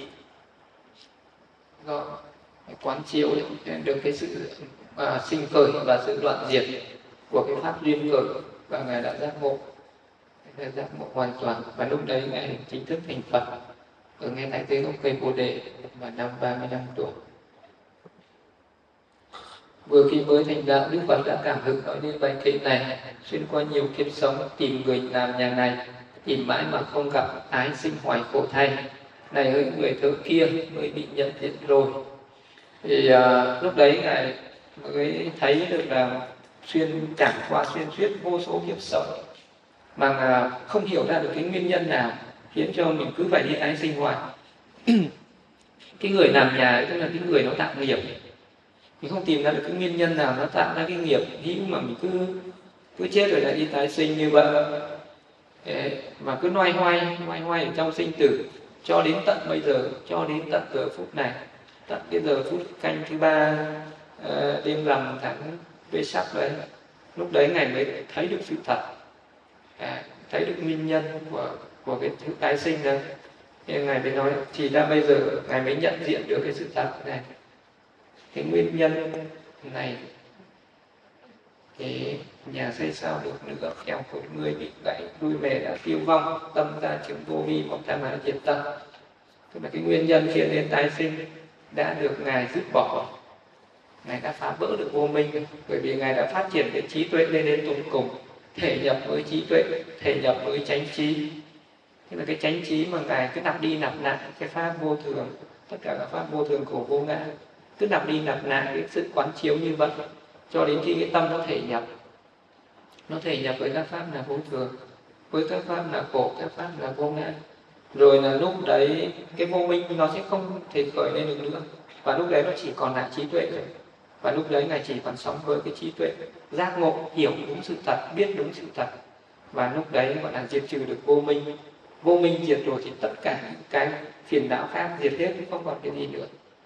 Do quán chiếu được cái sự sinh khởi và sự đoạn diệt của cái pháp duyên khởi, và Ngài đã giác ngộ hoàn toàn, và lúc đấy Ngài chính thức thành Phật ở ngay tại dưới gốc cây Bồ Đề vào năm 35 tuổi. Vừa khi mới thành đạo, Đức Phật đã cảm hứng nói lên bài kệ này: xuyên qua nhiều kiếp sống tìm người làm nhà này, tìm mãi mà không gặp, ái sinh hoài khổ thay. Này hỡi người thợ kia, mới bị nhận diện rồi. Thì lúc đấy ngài mới thấy được là trải qua xuyên suốt vô số kiếp sống mà không hiểu ra được cái nguyên nhân nào khiến cho mình cứ phải đi tái sinh hoài. Cái người làm nhà ấy, tức là cái người nó tạo nghiệp, mình không tìm ra được cái nguyên nhân nào nó tạo ra cái nghiệp hữu mà mình cứ chết rồi lại đi tái sinh như vậy. Đấy, mà cứ loay hoay ở trong sinh tử cho đến tận bây giờ, cho đến tận giờ phút này, tận cái giờ phút canh thứ 3 đêm rằm tháng Vesak đấy, lúc đấy ngài mới thấy được sự thật, thấy được nguyên nhân của cái thứ tái sinh đấy. Thì ngài mới nói, thì ra bây giờ ngài mới nhận diện được cái sự thật này, cái nguyên nhân này. Thì nhà xây sao được nữa, khéo khổ người bị gãy đuôi mề đã tiêu vong, tâm ta chứng vô vi, một tham mà diệt tâm. Tức là cái nguyên nhân khiến đến tái sinh đã được ngài dứt bỏ, ngài đã phá vỡ được vô minh, bởi vì ngài đã phát triển cái trí tuệ lên đến tột cùng, thể nhập với trí tuệ, thể nhập với chánh trí. Tức là cái chánh trí mà ngài cứ nạp đi nạp lại cái pháp vô thường, tất cả các pháp vô thường khổ vô ngã, cứ nạp đi nạp lại cái sự quán chiếu như vậy cho đến khi cái tâm nó thể nhập, với các pháp là vô thường, với các pháp là khổ, các pháp là vô ngã. Rồi là lúc đấy cái vô minh nó sẽ không thể khởi lên được nữa, và lúc đấy nó chỉ còn lại trí tuệ rồi. Và lúc đấy ngài chỉ còn sống với cái trí tuệ giác ngộ, hiểu đúng sự thật, biết đúng sự thật. Và lúc đấy gọi là diệt trừ được vô minh. Vô minh diệt rồi thì tất cả những cái phiền não khác diệt hết, không còn cái gì nữa.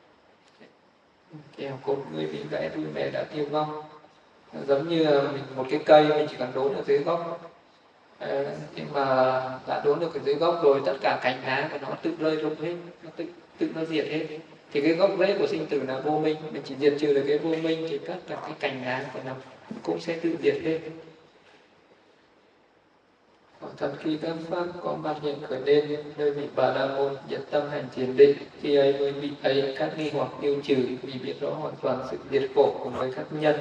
Kẻo cột người bị gãy đuôi mề đã tiêu vong. Giống như mình một cái cây mình chỉ cần đốn ở dưới gốc, nhưng mà đã đốn được ở dưới gốc rồi, tất cả cành lá của nó tự rơi rụng hết, nó tự nó diệt hết. Thì cái gốc rễ của sinh tử là vô minh, mình chỉ diệt trừ được cái vô minh thì tất cả cái cành lá của nó cũng sẽ tự diệt hết. Thật khi các pháp có mặt hiện khởi lên nơi vị Bà La Môn nhất tâm hành thiền định, khi ấy mới vị ấy các nghi hoặc tiêu trừ, vì biết rõ hoàn toàn sự diệt khổ cùng với các nhân.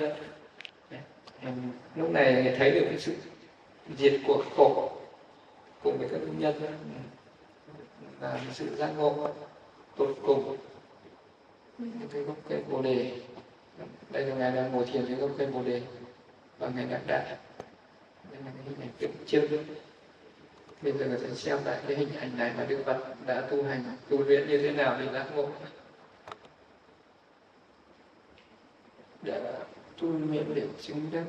Lúc này thấy được cái sự diệt của khổ cùng với các nhân là sự giác ngộ tột cùng. Cái gốc cây bồ đề, đây là ngài đang ngồi thiền dưới gốc cây bồ đề và ngài đang đại. Đây là cái hình ảnh tượng trưng. Bây giờ sẽ xem lại cái hình ảnh này mà Đức Phật đã tu hành, tu luyện như thế nào để giác ngộ, để tu luyện để chứng đắc.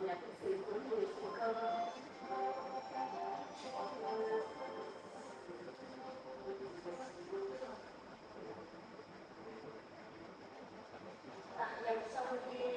nhập sự của người sự không. Bạn nhập xong đi.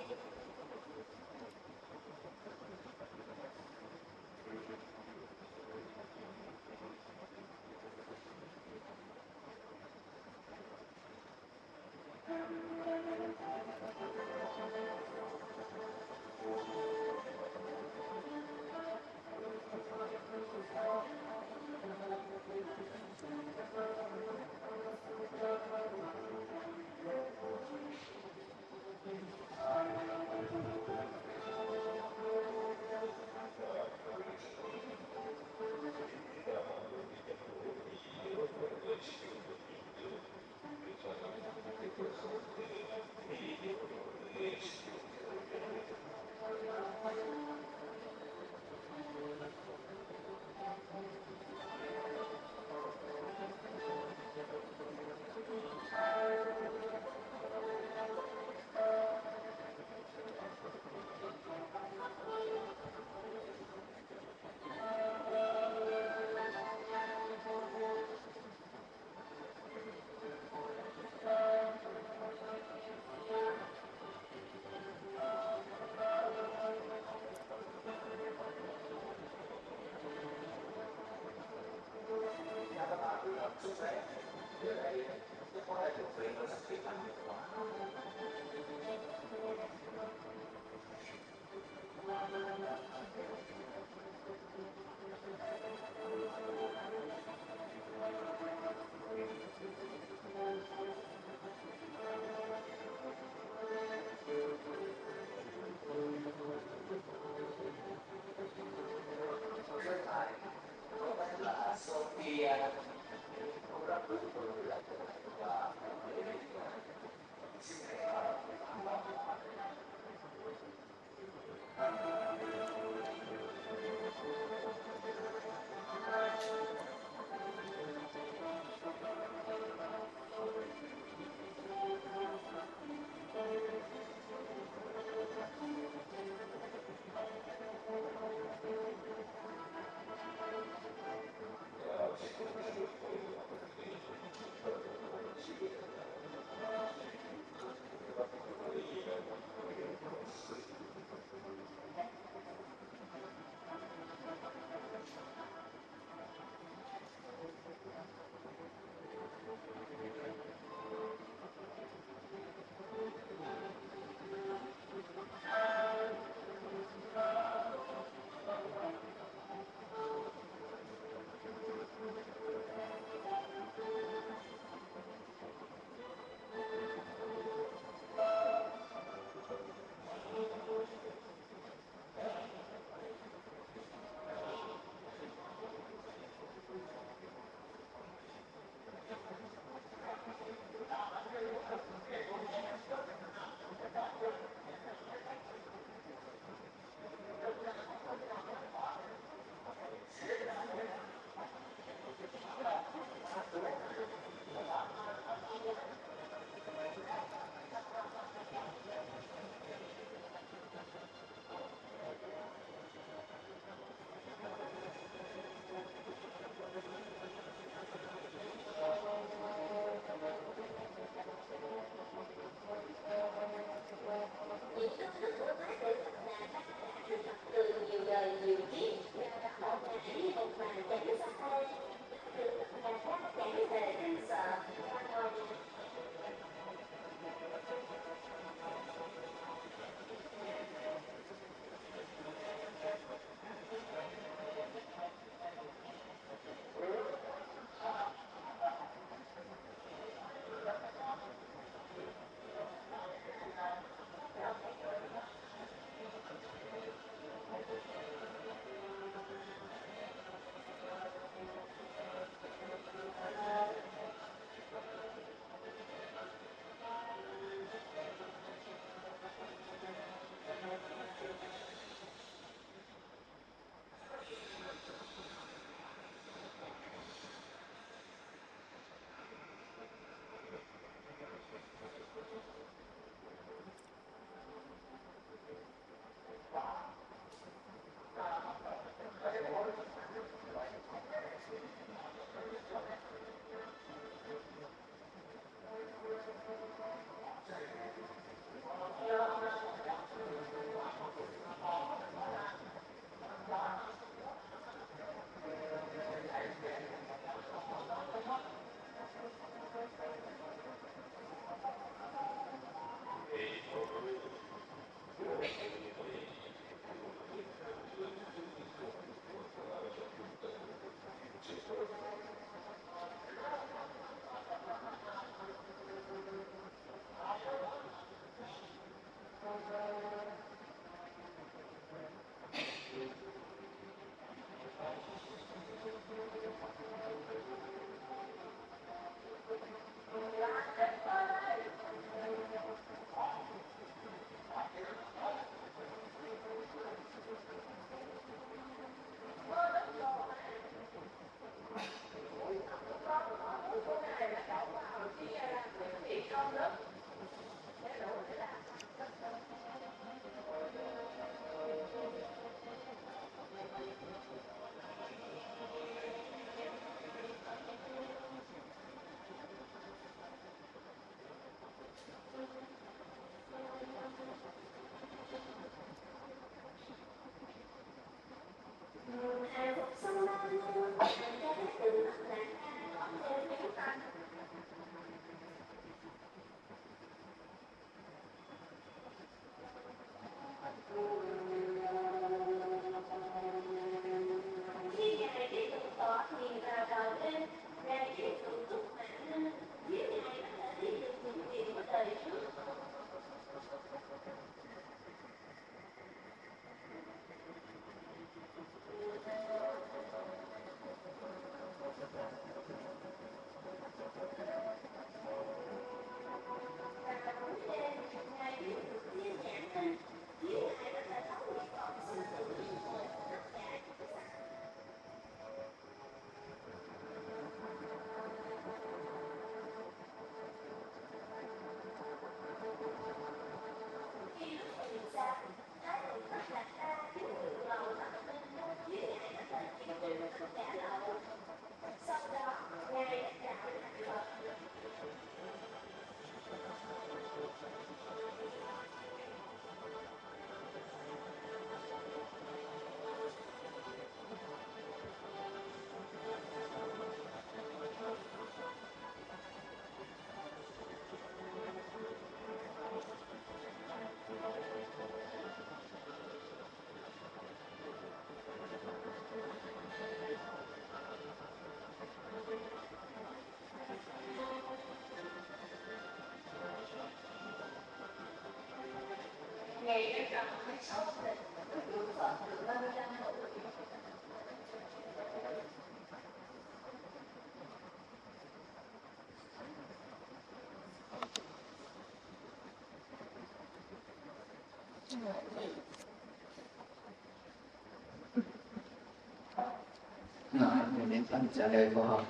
ngày ở trong cái sốt này nó được Phật được 35 tuổi. Nói đến phần trả lời câu hỏi.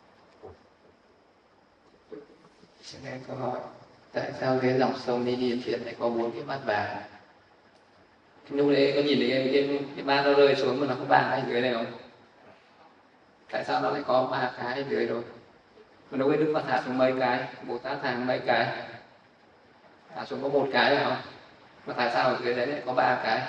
Trả lời câu hỏi tại sao cái dòng sông đi Điền Thiện lại có 4 cái bát vàng? Lúc đấy có nhìn thấy cái bát nó rơi xuống mà nó có 3 cái dưới này không? Tại sao nó lại có 3 cái dưới rồi? Mà lúc ấy Đức Phật hạ xuống mấy cái? Bồ Tát hạ mấy cái? Hạ xuống có 1 cái phải không? Mà tại sao ở dưới đấy lại có 3 cái?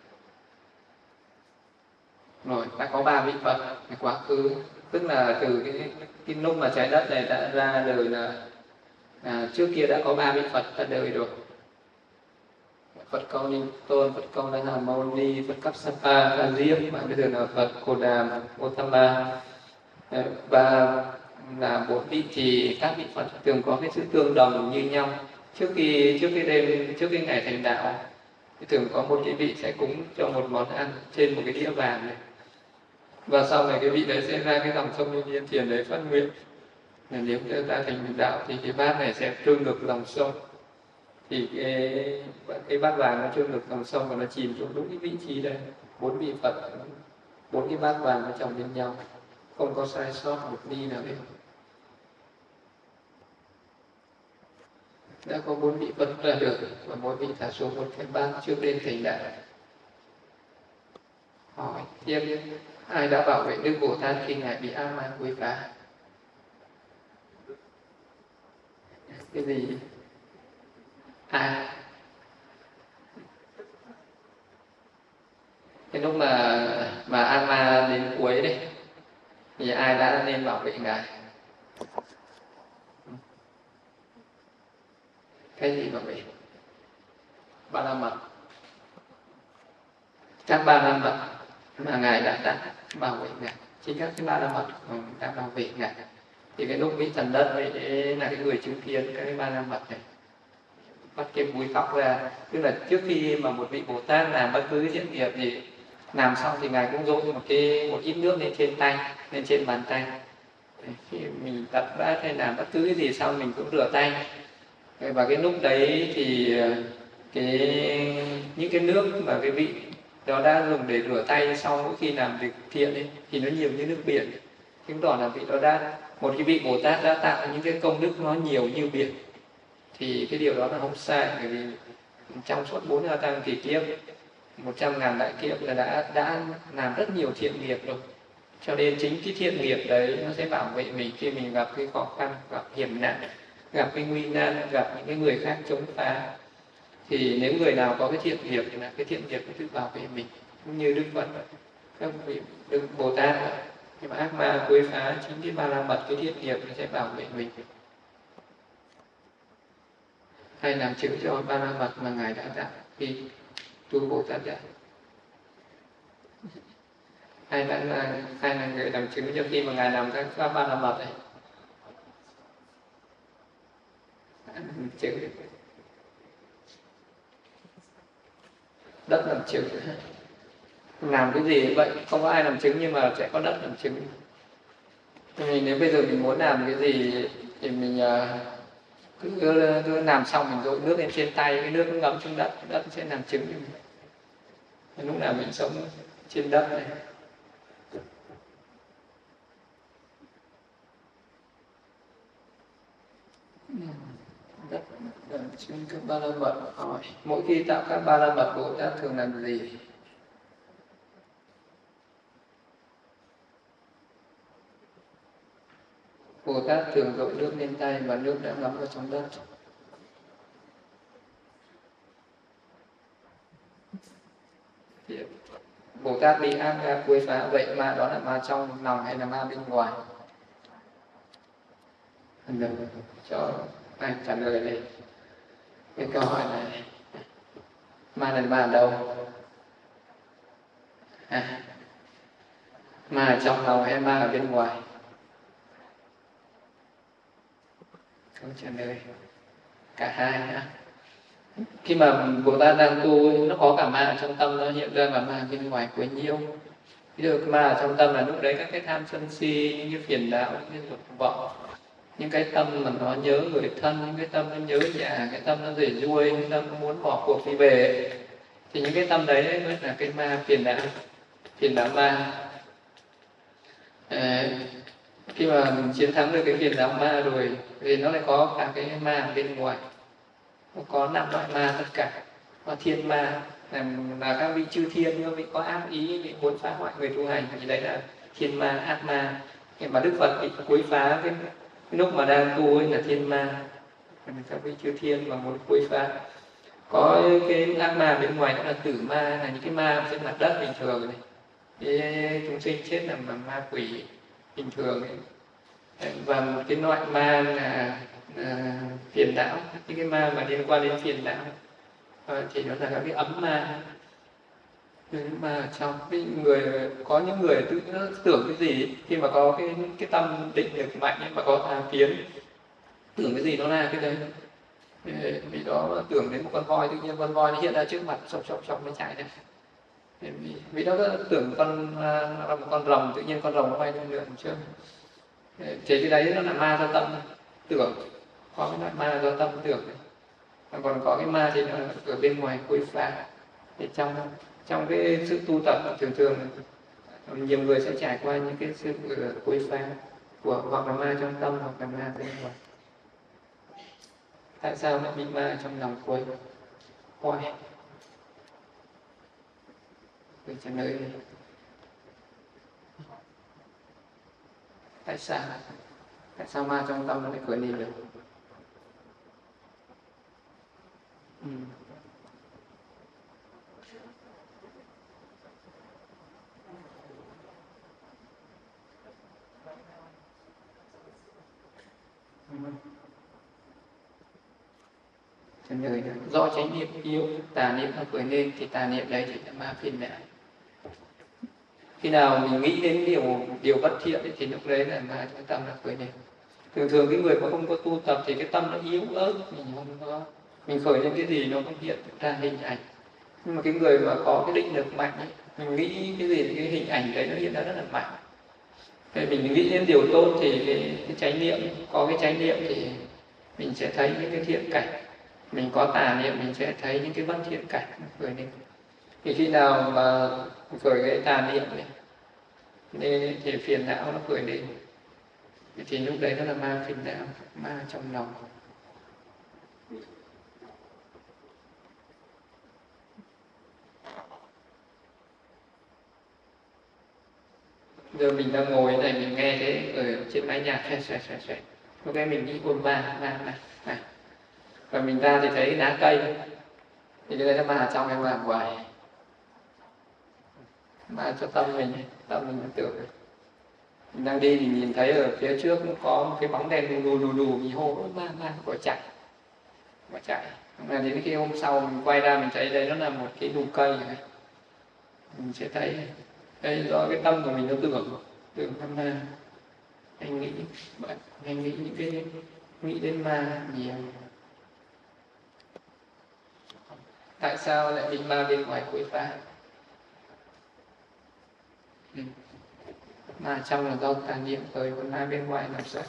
Rồi, đã có 3 vị Phật cái quá khứ, tức là từ cái lúc mà trái đất này đã ra đời là trước kia đã có 3 vị Phật ra đời rồi. Phật Câu Ni Tôn, Phật Câu La Hàm Mâu Ni, Phật Kassapa, La Diếp, và bây giờ là Phật Cô Đàm, Gotama. Và là 4 vị thì các vị Phật thường có cái sự tương đồng như nhau. Trước cái ngày thành đạo thì thường có một cái vị sẽ cúng cho một món ăn trên một cái đĩa vàng này. Và sau này cái vị đấy sẽ ra cái dòng sông Nhân Thiền đấy phát nguyện là nếu chúng ta thành đạo thì cái bát này sẽ trôi ngược dòng sông, thì cái bát vàng nó trôi ngược dòng sông và nó chìm xuống đúng cái vị trí đây. 4 vị Phật, 4 cái bát vàng nó chồng lên nhau, không có sai sót một ly nào hết. Đã có 4 vị Phật ra được và mỗi vị thả xuống một cái bát trước đêm thành đạo. Hỏi tiếp, ai đã bảo vệ Đức Bồ Tát khi ngài bị ác ma quấy phá? Cái gì? Cái lúc mà ác ma đến cuối đấy thì ai đã nên bảo vệ ngài? Cái gì bảo vệ? Ba la mật. Các ba la mật mà ngài đã bảo vệ ngài, chính các cái ba la mật đã bảo vệ ngài. Thì cái lúc vị thần đất ấy là cái người chứng kiến cái ba la mật này bắt cái mũi khóc ra, tức là trước khi mà một vị Bồ Tát làm bất cứ thiện nghiệp gì làm xong thì ngài cũng dội một ít nước lên trên tay, lên trên bàn tay. Khi mình tập bát hay làm bất cứ cái gì xong mình cũng rửa tay. Và cái lúc đấy thì những cái nước mà cái vị đó đã dùng để rửa tay sau mỗi khi làm việc thiện ấy, thì nó nhiều như nước biển. Chứng tỏ là vị đó một cái vị Bồ Tát đã tạo những cái công đức nó nhiều như biển. Thì cái điều đó là không sai, bởi vì trong suốt 4 gia tăng kỳ kiếp, 100.000 đại kiếp là đã làm rất nhiều thiện nghiệp rồi. Cho nên chính cái thiện nghiệp đấy nó sẽ bảo vệ mình khi mình gặp cái khó khăn, gặp hiểm nạn, gặp cái nguy nan, gặp những cái người khác chống phá. Thì nếu người nào có cái thiện nghiệp thì là cái thiện nghiệp nó tự bảo vệ mình. Cũng như Đức Phật, các vị Đức Bồ Tát, nhưng mà ác ma quấy phá, chính cái ba la mật, cái thiện nghiệp nó sẽ bảo vệ mình. Hay làm chứng cho ba la mật mà ngài đã tạo khi tu Bồ Tát đạo? Hay là người làm chứng cho khi mà ngài làm các ba la mật này? Chứng đất làm chứng. Làm cái gì vậy không có ai làm chứng, nhưng mà sẽ có đất làm chứng. Nếu bây giờ mình muốn làm cái gì thì mình cứ làm xong mình dội nước lên trên tay, cái nước nó ngấm xuống đất, đất sẽ làm chứng cho mình. Lúc nào mình sống trên đất này. Đất làm chứng các ba la mật. Hỏi mỗi khi tạo các ba la mật, Bồ Tát thường làm gì? Bồ Tát thường dội nước lên tay và nước đã ngấm vào trong đất. Thì Bồ Tát bị ác ma quấy phá, vậy ma đó là ma trong lòng hay là ma bên ngoài? Cho anh trả lời đây cái câu hỏi này. Ma là ma ở đâu? Ma ở trong lòng hay ma ở bên ngoài? Câu trả lời cả hai nhá. Khi mà Bồ Tát đang tu, nó có cả ma ở trong tâm, nó hiện ra và ma bên ngoài quấy nhiễu. Ví dụ ma ở trong tâm là lúc đấy các cái tham sân si, những cái phiền não, những cái dục vọng, những cái tâm mà nó nhớ người thân, những cái tâm nó nhớ nhà, cái tâm nó rể ruôi, cái tâm nó muốn bỏ cuộc đi về, thì những cái tâm đấy mới là cái ma phiền não ma. Khi mà mình chiến thắng được cái phiền não ma rồi thì nó lại có cả cái ma ở bên ngoài, nó có 5 loại ma tất cả. Có thiên ma là các vị chư thiên, các vị có ác ý, bị muốn phá hoại người tu hành, thì đấy là thiên ma, ác ma. Nhưng mà Đức Phật bị quấy phá cái lúc mà đang tu ấy là thiên ma, các vị chư thiên mà muốn quấy phá. Có cái ác ma bên ngoài đó là tử ma, là những cái ma trên mặt đất bình thường này, cái chúng sinh chết là ma quỷ bình thường ấy. Và một cái loại ma là phiền não, những cái ma mà liên quan đến phiền não thì nó là các cái ấm ma. Nhưng mà trong cái người, có những người tự tưởng cái gì khi mà có cái tâm định lực mạnh ấy, mà có tà kiến, tưởng cái gì nó là cái đấy. Vì đó tưởng đến một con voi, tự nhiên con voi nó hiện ra trước mặt, sọc nó chạy ra. Vì đó tưởng con là một con rồng, tự nhiên con rồng nó bay lên lượn trước. Thì cái đấy nó là ma do tâm tưởng, có cái loại ma do tâm tưởng này. Còn có cái ma thì nó ở bên ngoài quấy phá. Thì trong cái sự tu tập thường nhiều người sẽ trải qua những cái sự quấy phá của hoặc là ma trong tâm hoặc là ma bên ngoài. Tại sao lại bị ma trong lòng quấy? Hoài tôi trả lời đi. Tại sao ma trong tâm nó lại khởi lên được? Trả lời do chánh niệm yếu, tà niệm nó khởi lên, thì tà niệm đấy thì là ma phiền não. Khi nào mình nghĩ đến điều bất thiện thì lúc đấy là ma trong tâm nó khởi lên. Thường cái người mà không có tu tập thì cái tâm nó yếu ớt, mình khởi lên cái gì nó không hiện ra hình ảnh. Nhưng mà cái người mà có cái định lực mạnh ấy, mình nghĩ cái gì thì cái hình ảnh đấy nó hiện ra rất là mạnh. Thì mình nghĩ đến điều tốt thì cái chánh niệm, có cái chánh niệm thì mình sẽ thấy những cái thiện cảnh. Mình có tà niệm mình sẽ thấy những cái bất thiện cảnh khởi lên. Thì khi nào mà khởi cái tà niệm này nên thì phiền não nó khởi lên, thì lúc đấy nó là ma phiền não, ma trong lòng. Giờ mình đang ngồi này, mình nghe thế ở trên mái nhà xoẹt. Lúc đấy mình nghĩ ôm ma. Và mình ra thì thấy lá cây, thì cái đấy là ma trong hay ma ngoài? Ma cho tâm mình tưởng. Mình đang đi thì nhìn thấy ở phía trước có một cái bóng đèn đù, mình hô ma bỏ chạy. Mà đến khi hôm sau mình quay ra mình thấy đấy nó là một cái đù cây này. Mình sẽ thấy đây do cái tâm của mình nó tưởng ma. Anh nghĩ những cái nghĩ đến ma nhiều. Tại sao lại bị ma bên ngoài quấy phá? Ma trong là do tà niệm tới, còn ma bên ngoài làm sao?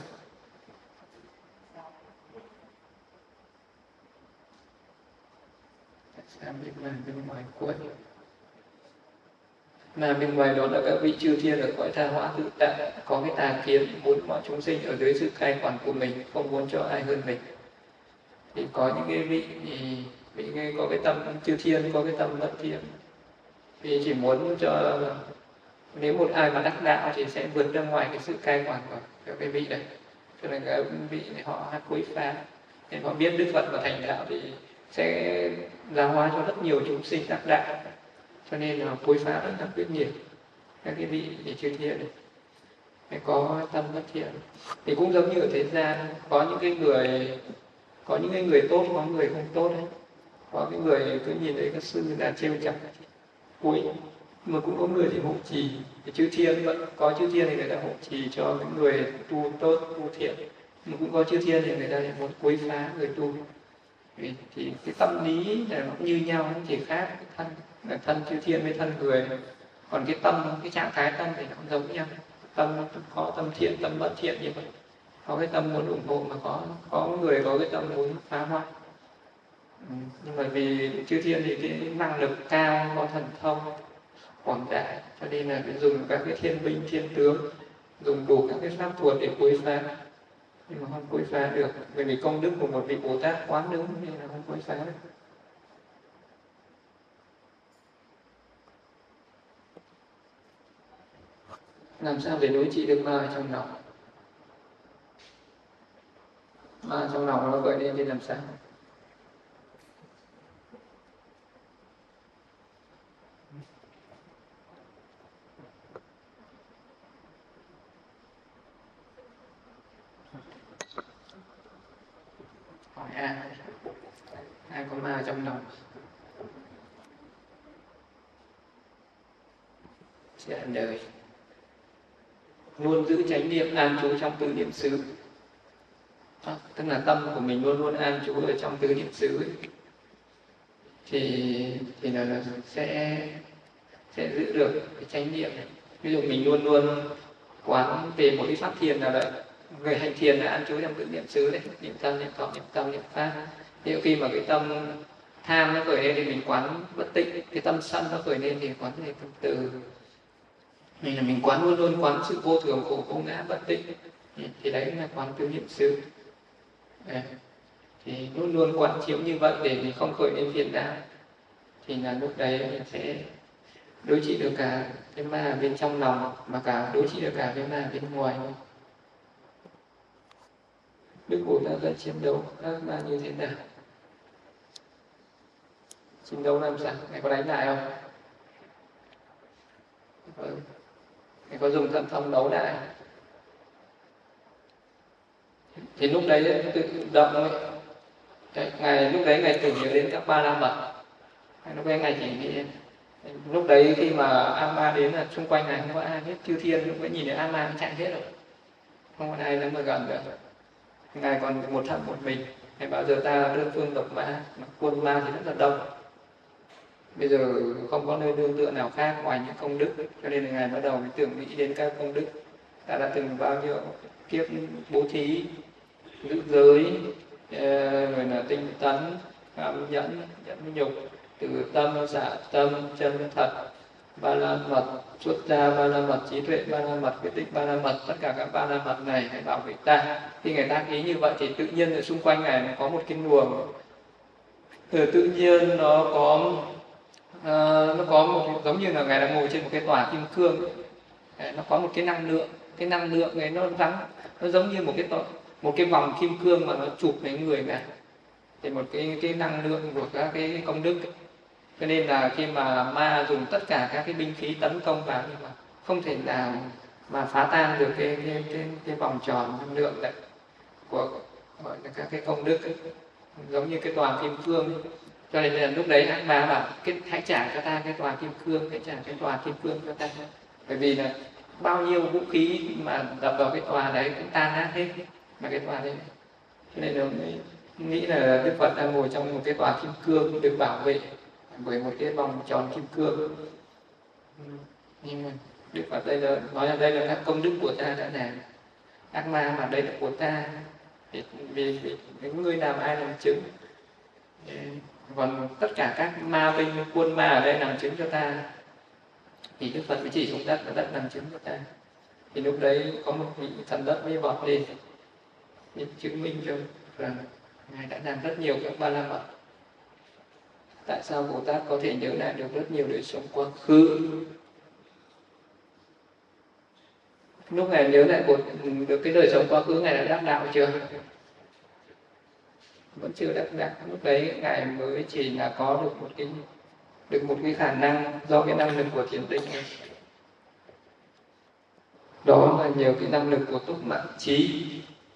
Tại sao bị ma bên ngoài quấy? Ma bên ngoài đó là các vị chư thiên ở cõi tha hóa tự tại, có cái tà kiến muốn mọi chúng sinh ở dưới sự cai quản của mình, không muốn cho ai hơn mình. Thì có những cái vị có cái tâm chư thiên, có cái tâm bất thiện, vì chỉ muốn cho nếu một ai mà đắc đạo thì sẽ vượt ra ngoài cái sự cai quản của cái vị đấy. Cho nên cái vị này họ quấy phá, nên họ biết Đức Phật mà thành đạo thì sẽ giáo hóa cho rất nhiều chúng sinh đắc đạo, cho nên họ quấy phá rất là quyết liệt. Các cái vị để chư thiên này phải có tâm bất thiện. Thì cũng giống như ở thế gian, có những cái người tốt, có người không tốt đấy. Có cái người cứ nhìn thấy các sư là trêu chọc cuối, mà cũng có người thì hộ trì. Thì chư thiên vẫn có chư thiên thì người ta hộ trì cho những người tu tốt, tu thiện, mà cũng có chư thiên thì người ta muốn quấy phá người tu. thì cái tâm lý là nó như nhau, nó chỉ khác cái thân là thân chư thiên với thân người, còn cái tâm, cái trạng thái tâm thì nó cũng giống nhau. Tâm nó có tâm thiện, tâm bất thiện như vậy, có cái tâm muốn ủng hộ mà có người có cái tâm muốn phá hoại. Nhưng mà vì chư thiên thì cái năng lực cao, có thần thông quảng đại, cho nên là dùng các cái thiên binh thiên tướng, dùng đủ các cái pháp thuật để quấy phá, nhưng mà không quấy phá được, bởi vì công đức của một vị Bồ Tát quá lớn nên là không quấy phá được. Làm sao để đối trị được ma trong lòng? Ma trong lòng nó gợi lên thì làm sao? Hỏi ai có ma trong lòng? Sẽ đời luôn giữ chánh niệm an trú trong tứ niệm xứ. Tức là tâm của mình luôn luôn an trú ở trong tứ niệm xứ thì là sẽ giữ được cái chánh niệm này. Ví dụ mình luôn luôn quán về một cái pháp thiền nào đấy, người hành thiền là an trú trong tứ niệm xứ đấy, niệm tâm, niệm thọ, niệm tâm, niệm pháp. Nếu khi mà cái tâm tham nó khởi lên thì mình quán bất tịnh, cái tâm sân nó khởi lên thì quán về tâm từ. Mình là mình quán luôn luôn quán sự vô thường, khổ không ngã, bất tịnh, thì đấy là quán tứ niệm xứ. Thì luôn luôn quán chiếu như vậy để mình không khởi lên phiền não, thì là lúc đấy mình sẽ đối trị được cả cái ma bên trong lòng, mà cả đối trị được cả cái ma bên ngoài. Đức Bồ Tát đã chiến đấu các ma như thế nào? Chiến đấu làm sao? Ngài có đánh lại không? Ngài có dùng thần thông đấu lại? Thì lúc đấy tự động thôi. Ngài lúc đấy Ngài tưởng nhớ đến các ba la mật. Lúc đấy Ngài chỉ nghĩ, lúc đấy khi mà A-ma đến là xung quanh Ngài không có ai hết, chư thiên lúc đấy nhìn thấy A-ma nó chạy hết rồi, không có ai dám mà gần được. Ngài còn một thân một mình. Ngài bao giờ ta đơn phương độc mã, quân ma thì rất là đông. Bây giờ không có nơi nương tựa nào khác ngoài những công đức, cho nên là Ngài bắt đầu mới tưởng nghĩ đến các công đức. Ta đã từng bao nhiêu kiếp bố thí, giữ giới, rồi là tinh tấn, cảm nhẫn, nhẫn nhục, từ tâm, xả tâm, chân thật, ba la mật, xuất gia ba la mật, trí tuệ ba la mật, quyết định ba la mật, tất cả các ba la mật này hãy bảo vệ ta. Khi Ngài tác ý như vậy thì tự nhiên ở xung quanh Ngài nó có một cái luồng, tự nhiên nó có một, giống như là Ngài đang ngồi trên một cái tòa kim cương, nó có một cái năng lượng này nó giống như một cái vòng kim cương mà nó chụp lấy người Ngài, thì một cái năng lượng của các cái công đức ấy. Cho nên là khi mà ma dùng tất cả các cái binh khí tấn công vào, nhưng mà không thể nào mà phá tan được cái vòng tròn năng lượng đấy của gọi là các cái công đức ấy. Giống như cái tòa kim cương ấy. Cho nên là lúc đấy ác ma bảo hãy trả cho ta cái tòa kim cương, hãy trả cái tòa kim cương cho ta, bởi vì là bao nhiêu vũ khí mà đập vào cái tòa đấy cũng tan nát hết mà cái tòa đấy. Cho nên là nghĩ là Đức Phật đang ngồi trong một cái tòa kim cương được bảo vệ bởi một cái vòng tròn kim cương. Nhưng mà Đức Phật đây là nói là đây là các công đức của ta đã làm, ác ma mà đây là của ta, vì những người làm ai làm chứng. Còn tất cả các ma binh quân ma ở đây làm chứng cho ta, thì Đức Phật mới chỉ xuống đất, và đất làm chứng cho ta. Thì lúc đấy có một vị thần đất mới vọt lên để chứng minh cho rằng Ngài đã làm rất nhiều các ba la mật. Tại sao Bồ Tát có thể nhớ lại được rất nhiều đời sống quá khứ? Lúc Ngài nhớ lại được cái đời sống quá khứ, Ngài đã đắc đạo chưa? Vẫn chưa đắc đạo. Lúc đấy Ngài mới chỉ là có được một cái khả năng do cái năng lực của thiền định này. Đó là nhờ cái năng lực của túc mạng trí.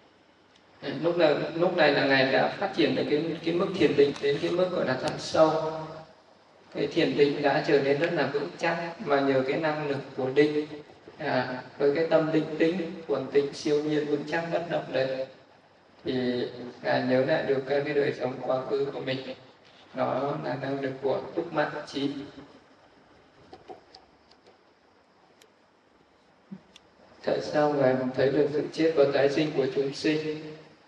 Lúc này là Ngài đã phát triển được cái mức thiền định đến cái mức gọi là thâm sâu. Cái thiền định đã trở nên rất là vững chắc, mà nhờ cái năng lực của định, với cái tâm định tĩnh, quần tĩnh siêu nhiên vững chắc bất động đấy, thì Ngài nhớ lại được cái đời sống quá khứ của mình. Đó là năng lực của túc mạng trí. Tại sao Ngài thấy được sự chết và tái sinh của chúng sinh?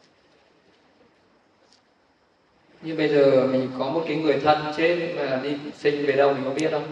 Như bây giờ mình có một cái người thân chết mà đi sinh về đâu mình có biết không?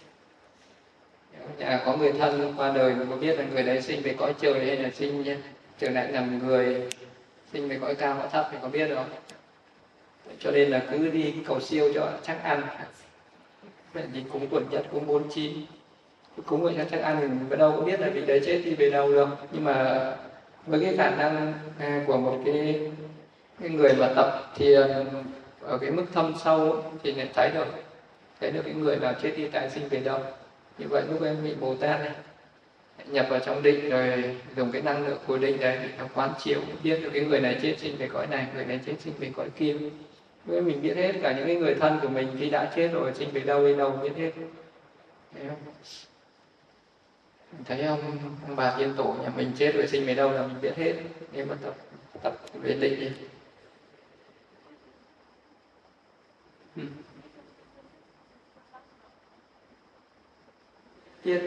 Nhà có người thân qua đời mình có biết là người đấy sinh về cõi trời hay là sinh trở lại làm người, sinh về cõi cao cõi thấp mình có biết không? Cho nên là cứ đi cầu siêu cho chắc ăn. Vậy thì cúng quần nhật, cúng 49, cúng vậy cho chắc ăn mình đâu có biết là vị đấy chết đi về đâu đâu. Nhưng mà với cái khả năng của một cái người mà tập thiền ở cái mức thâm sâu thì lại thấy được cái người nào chết đi tái sinh về đâu. Như vậy lúc em vị Bồ Tát này nhập vào trong định rồi dùng cái năng lượng của định đấy nó quán chiếu biết được cái người này chết sinh về cõi này, người này chết sinh về cõi kia. Với mình biết hết cả những cái người thân của mình khi đã chết rồi sinh về đâu đi đâu biết hết. Thấy không? Thấy không? Ông bà Thiên Tổ nhà mình chết rồi sinh về đâu là mình biết hết. Nếu mà tập về định đi. Biết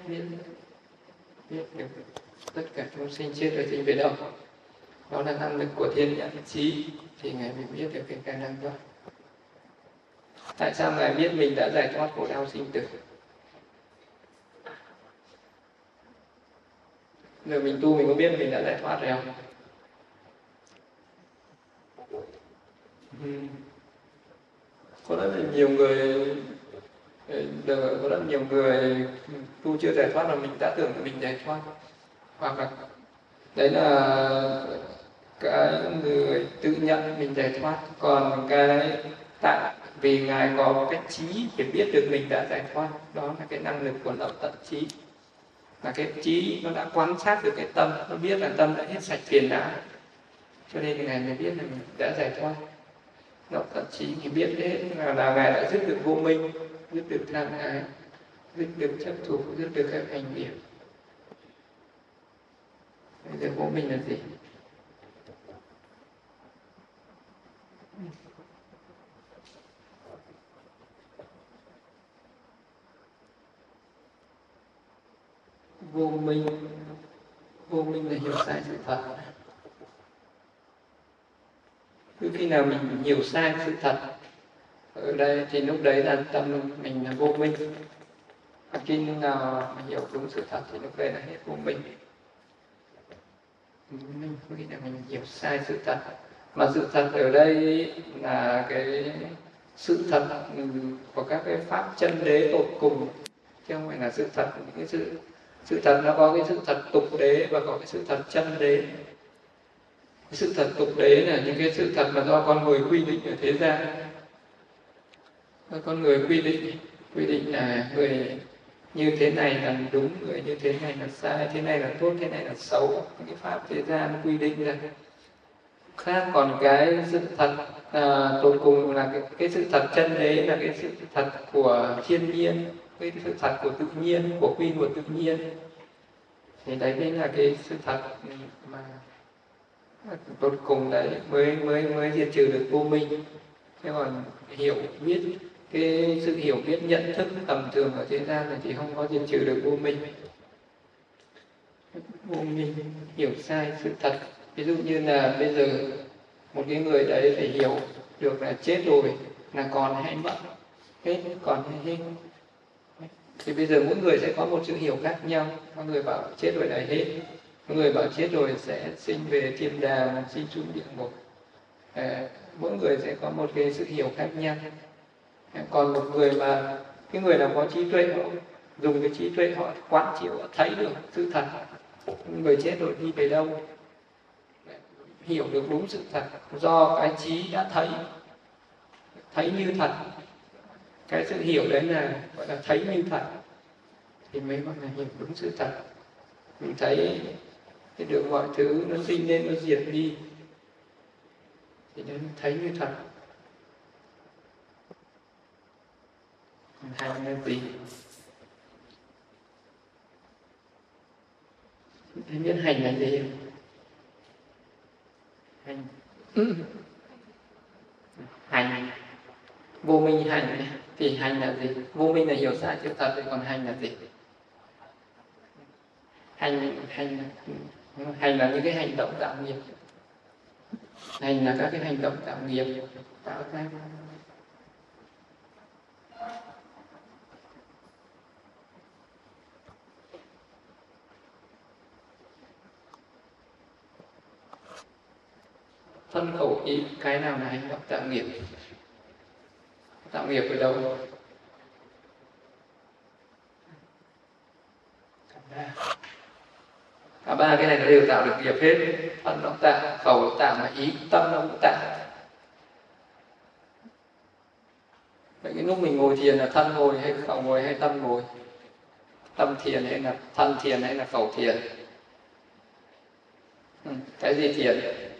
được tất cả chúng sinh chết rồi sinh về đâu. Đó là năng lực của thiên nhãn trí thì Ngài mới biết được cái khả năng đó. Tại sao Ngài biết mình đã giải thoát khổ đau sinh tử? Giờ mình tu mình có biết mình đã giải thoát rồi không? Có rất là nhiều người có rất nhiều người tu chưa giải thoát mà mình đã tưởng là mình giải thoát. Hoặc là đấy là cái người tự nhận mình giải thoát, còn cái tại vì Ngài có cái trí để biết được mình đã giải thoát, đó là cái năng lực của lậu tận trí. Và cái trí nó đã quan sát được cái tâm, nó biết là tâm đã hết sạch phiền não, cho nên Ngài mới biết là mình đã giải thoát. Lậu tận trí thì biết hết là Ngài đã dứt được vô minh, dứt được tham ái, dứt được chấp thủ, dứt được các hành nghiệp. Bây giờ vô minh là gì? Vô minh là hiểu sai sự thật. Cứ khi nào mình hiểu sai sự thật ở đây thì lúc đấy là tâm mình là vô minh. Và khi nào mình hiểu đúng sự thật thì lúc đấy là hết vô minh. Khi nào mình hiểu sai sự thật, mà sự thật ở đây là cái sự thật của các cái pháp chân đế tột cùng, chứ không phải là sự thật. Những cái sự thật nó có cái sự thật tục đế và có cái sự thật chân đế. Cái sự thật tục đế là những cái sự thật mà do con người quy định ở thế gian. Con người quy định là người như thế này là đúng, người như thế này là sai, thế này là tốt, thế này là xấu. Những cái pháp thế gian quy định ra khác. Còn cái sự thật tột cùng là cái sự thật chân đế, là cái sự thật của thiên nhiên, cái sự thật của tự nhiên, của quy luật tự nhiên. Thì đấy mới là cái sự thật mà tột cùng đấy mới diệt trừ được vô minh. Thế còn hiểu biết, cái sự hiểu biết nhận thức tầm thường ở thế gian này thì không có diệt trừ được vô minh. Vô minh hiểu sai sự thật. Ví dụ như là bây giờ một cái người đấy phải hiểu được là chết rồi là còn hay mất, hết còn hay hết. Thì bây giờ mỗi người sẽ có một sự hiểu khác nhau. Có người bảo chết rồi là hết, có người bảo chết rồi sẽ sinh về thiên đàng, sinh xuống địa ngục. Mỗi người sẽ có một cái sự hiểu khác nhau. Còn một người mà cái người nào có trí tuệ, họ dùng cái trí tuệ họ quán chiếu, họ thấy được sự thật người chết rồi đi về đâu, hiểu được đúng sự thật do cái trí đã thấy như thật. Cái sự hiểu đấy là gọi là thấy như thật, thì mới gọi là hiểu đúng sự thật. Mình thấy được mọi thứ nó sinh lên, nó diệt đi, thì nó thấy như thật. Hành là gì? Anh biết hành là gì không? Hành Hành, vô minh hành thì hành là gì? Vô minh là hiểu sai sự thật, còn hành là gì? Hành là những cái hành động tạo nghiệp. Hành là các cái hành động tạo nghiệp, tạo ra thân khẩu ý. Cái nào là hành động tạo nghiệp? Tạo nghiệp ở đâu? Cả ba cái này nó đều tạo được nghiệp hết. Thân nó tạo, khẩu nó tạo, mà ý tâm nó cũng tạo. Vậy cái lúc mình ngồi thiền là thân ngồi hay khẩu ngồi hay tâm ngồi? Tâm thiền hay là thân thiền hay là khẩu thiền? Cái gì thiền?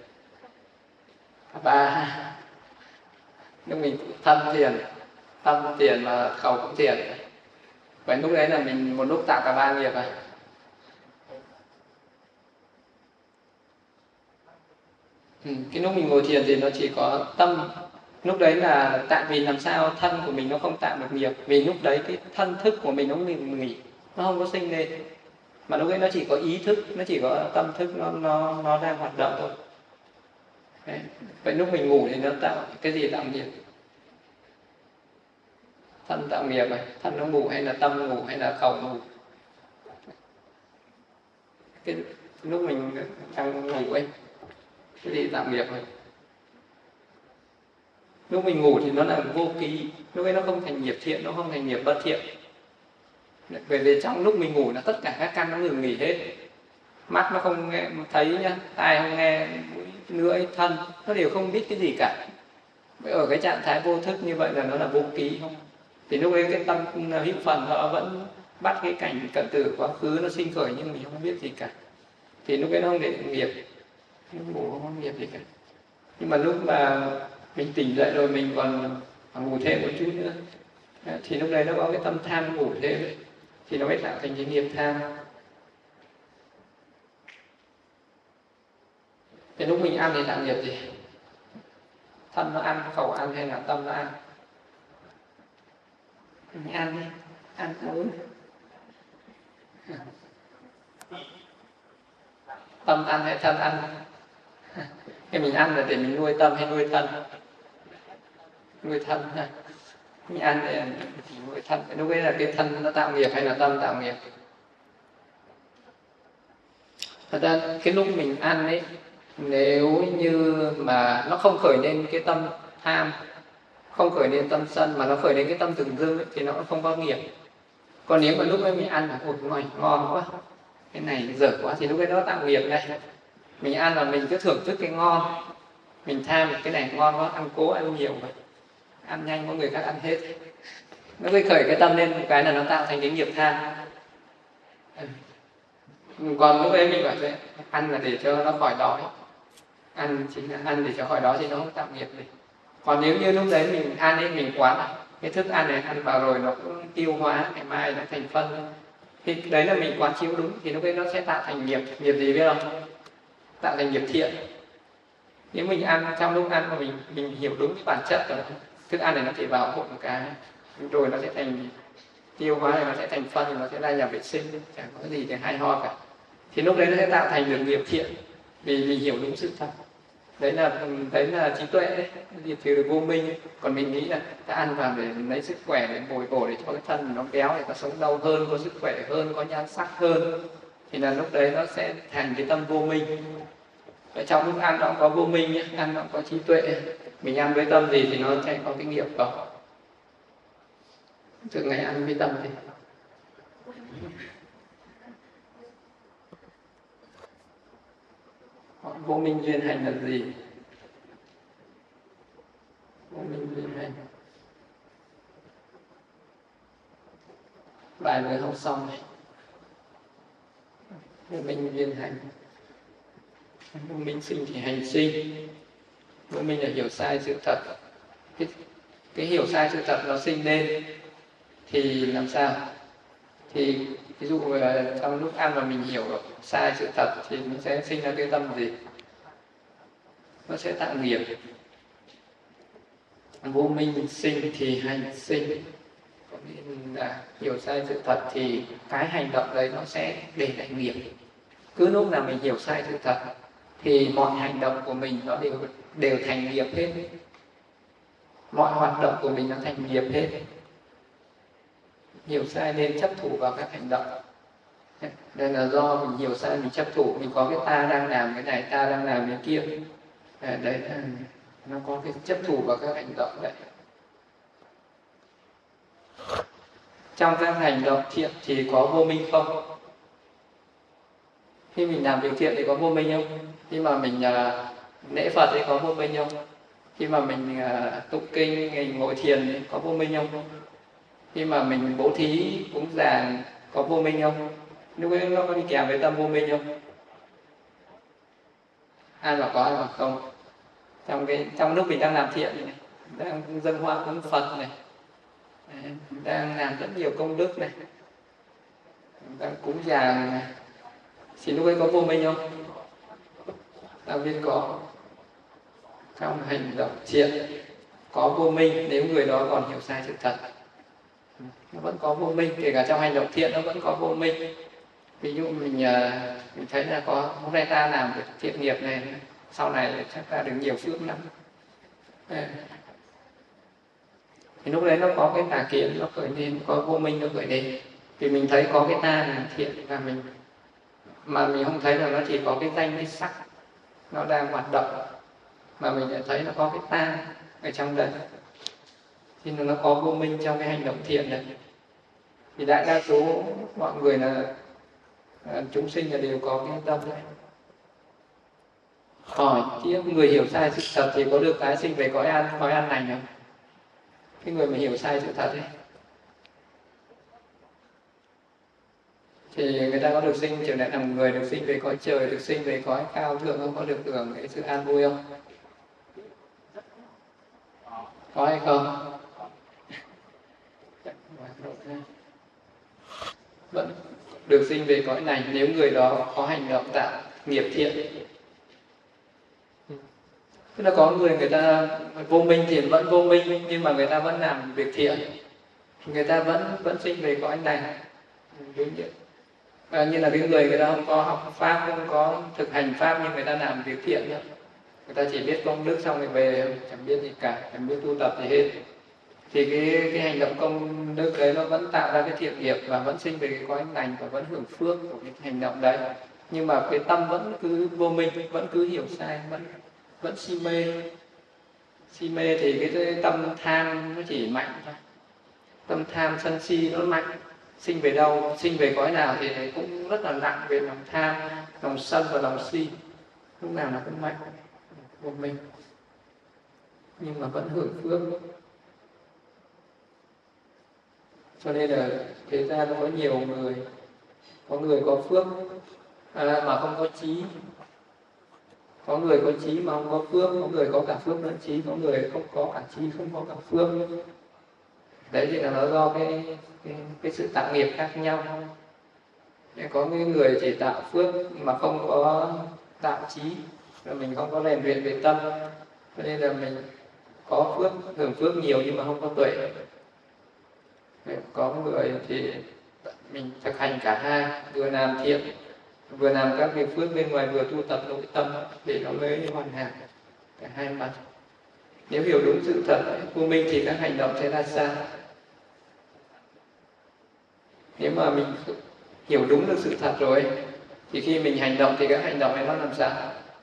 Cả ba. Lúc mình thân thiền, tâm thiền và khẩu cũng thiền. Vậy lúc đấy là mình một lúc tạo cả ba nghiệp à? Cái lúc mình ngồi thiền thì nó chỉ có tâm. Lúc đấy là tại vì làm sao thân của mình nó không tạo được nghiệp, vì lúc đấy cái thân thức của mình nó nghỉ, nó không có sinh lên, mà lúc đấy nó chỉ có ý thức, nó chỉ có tâm thức nó đang hoạt động thôi. Đấy. Vậy lúc mình ngủ thì nó tạo cái gì tạo nghiệp? Thân tạo nghiệp này, thân nó ngủ hay là tâm ngủ hay là khẩu ngủ? Cái lúc mình đang ngủ ấy, cái gì tạo nghiệp rồi? Lúc mình ngủ thì nó là vô ký, lúc ấy nó không thành nghiệp thiện, nó không thành nghiệp bất thiện. Bởi vì trong lúc mình ngủ là tất cả các căn nó ngừng nghỉ hết. Mắt nó không nghe thấy nhá, tai không nghe, mũi, lưỡi, thân nó đều không biết cái gì cả. Ở cái trạng thái vô thức như vậy là nó là vô ký không? Thì lúc ấy cái tâm hữu phần nó vẫn bắt cái cảnh cận tử quá khứ nó sinh khởi, nhưng mình không biết gì cả. Thì lúc ấy nó không để nghiệp, lúc ngủ không có nghiệp gì cả. Nhưng mà lúc mà mình tỉnh dậy rồi mình còn ngủ thêm một chút nữa, thì lúc đấy nó có cái tâm tham ngủ thêm ấy, thì nó mới tạo thành cái nghiệp tham. Thì lúc mình ăn thì tạo nghiệp gì? Thân nó ăn, khẩu ăn hay là tâm nó ăn? Mình ăn đi, ăn uống. Tâm ăn hay thân ăn? Cái mình ăn là để mình nuôi tâm hay nuôi thân? Nuôi thân ha. Mình ăn để nuôi thân. Lúc ấy là cái thân nó tạo nghiệp hay là tâm tạo nghiệp? Thật ra cái lúc mình ăn ấy, nếu như mà nó không khởi lên cái tâm tham, không khởi lên tâm sân, mà nó khởi lên cái tâm dửng dưng ấy, thì nó cũng không có nghiệp. Còn nếu mà lúc ấy mình ăn là ôi ngon quá, cái này dở quá, thì lúc ấy nó tạo nghiệp này. Mình ăn là mình cứ thưởng thức cái ngon, mình tham cái này ngon quá, ăn cố ăn nhiều vậy, ăn nhanh có người khác ăn hết, nó mới khởi cái tâm lên một cái là nó tạo thành cái nghiệp tham. Còn lúc ấy mình bảo thế, ăn là để cho nó khỏi đói, ăn chính là ăn để cho khỏi đói thì nó không tạo nghiệp gì. Còn nếu như lúc đấy mình ăn ấy, mình quán cái thức ăn này ăn vào rồi nó cũng tiêu hóa, ngày mai nó thành phân, thì đấy là mình quán chiếu đúng, thì lúc đấy nó sẽ tạo thành nghiệp. Nghiệp gì biết không? Tạo thành nghiệp thiện. Nếu mình ăn trong lúc ăn mà mình hiểu đúng cái bản chất của nó, thức ăn này nó chỉ vào hộp một cái rồi nó sẽ thành tiêu hóa, nó sẽ thành phân, nó sẽ ra nhà vệ sinh, chẳng có gì để hay ho cả, thì lúc đấy nó sẽ tạo thành được nghiệp thiện, vì mình hiểu đúng sự thật. Đấy là trí tuệ đấy, diệt trừ được vô minh ấy. Còn mình nghĩ là ta ăn vào để lấy sức khỏe, để bồi bổ, để cho cái thân nó béo, để ta sống lâu hơn, có sức khỏe hơn, có nhan sắc hơn, thì là lúc đấy nó sẽ thành cái tâm vô minh. Ở trong lúc ăn nó cũng có vô minh nhé, ăn nó cũng có trí tuệ. Mình ăn với tâm gì thì nó sẽ có cái nghiệp đó. Thường ngày ăn với tâm gì? Vô minh duyên hành là gì? Vô minh duyên hành. Bài vừa học xong này. Vô minh duyên hành. Vô minh sinh thì hành sinh. Vô minh là hiểu sai sự thật. Cái hiểu sai sự thật nó sinh lên thì làm sao? Thì ví dụ trong lúc ăn mà mình hiểu sai sự thật thì nó sẽ sinh ra cái tâm gì? nó sẽ tạo nghiệp. Vô minh sinh thì hành sinh, có nghĩa là hiểu sai sự thật thì cái hành động đấy nó sẽ để lại nghiệp. Cứ lúc nào mình hiểu sai sự thật thì mọi hành động của mình nó đều thành nghiệp hết, mọi hoạt động của mình nó thành nghiệp hết. Hiểu sai nên chấp thủ vào các hành động. Đây là do mình hiểu sai, mình chấp thủ, mình có cái ta đang làm cái này, ta đang làm cái kia. Đấy là nó có cái chấp thủ vào các hành động đấy. Trong các hành động thiện thì có vô minh không? Khi mình làm việc thiện thì có vô minh không? Khi mà mình lễ Phật thì có vô minh không? Khi mà mình tụng kinh, mình ngồi thiền thì có vô minh không? Khi mà mình bố thí, cúng dường có vô minh không? Lúc ấy nó có đi kèm với tâm vô minh không? Ai mà có, ai mà không. Trong lúc mình đang làm thiện này, đang dâng hoa cúng Phật này, đang làm rất nhiều công đức này, đang cúng dường này, thì lúc ấy có vô minh không? Ta biết có. Trong hành động thiện có vô minh nếu người đó còn hiểu sai sự thật. Nó vẫn có vô minh, kể cả trong hành động thiện nó vẫn có vô minh. Ví dụ mình thấy là hôm nay ta làm việc thiện nghiệp này, sau này chắc ta được nhiều phước lắm. Thì lúc đấy nó có cái tà kiến nó khởi lên, có vô minh nó khởi lên. Vì mình thấy có cái ta làm thiện mà mình không thấy là nó chỉ có cái danh cái sắc nó đang hoạt động, mà mình lại thấy nó có cái ta ở trong đấy, thì nó có vô minh trong cái hành động thiện này. Thì đại đa số mọi người là chúng sinh là đều có cái tâm đấy. Hỏi chứ người hiểu sai sự thật thì có được tái sinh về cõi an lành không? Cái người mà hiểu sai sự thật ấy thì người ta có được sinh trở lại làm người, được sinh về cõi trời, được sinh về cõi cao thượng không? Có được hưởng cái sự an vui không? Có hay không? Vẫn được sinh về cõi này nếu người đó có hành động tạo nghiệp thiện. Tức là có người ta vô minh thì vẫn vô minh, nhưng mà người ta vẫn làm việc thiện, người ta vẫn sinh về cõi này. Như là cái người ta không có học pháp, không có thực hành pháp, nhưng người ta làm việc thiện thôi. Người ta chỉ biết công đức xong rồi về, chẳng biết gì cả, chẳng biết tu tập gì hết. Thì cái hành động công đức đấy nó vẫn tạo ra cái thiện nghiệp và vẫn sinh về cái cõi lành và vẫn hưởng phước của cái hành động đấy. Nhưng mà cái tâm vẫn cứ vô minh, vẫn cứ hiểu sai, vẫn si mê. Si mê thì cái tâm tham nó chỉ mạnh thôi. Tâm tham sân si nó mạnh. Sinh về đâu, sinh về cõi nào thì cũng rất là nặng về lòng tham, lòng sân và lòng si. Lúc nào nó cũng mạnh, vô minh. Nhưng mà vẫn hưởng phước. Cho nên là thế gian nó có nhiều người. Có người có phước mà không có trí. Có người có trí mà không có phước. Có người có cả phước lẫn trí. Có người không có cả trí, không có cả phước. Đấy thì là nó do cái sự tạo nghiệp khác nhau. Có những người chỉ tạo phước mà không có tạo trí, và mình không có rèn luyện về tâm, cho nên là mình có phước, hưởng phước nhiều nhưng mà không có tuệ. Có người thì mình thực hành cả hai, vừa làm thiện, vừa làm các việc phước bên ngoài, vừa tu tập nội tâm để nó mới hoàn hảo cả hai mặt. Nếu hiểu đúng sự thật vô minh thì các hành động sẽ ra sao? Nếu mà mình hiểu đúng được sự thật rồi thì khi mình hành động thì các hành động này nó làm sao?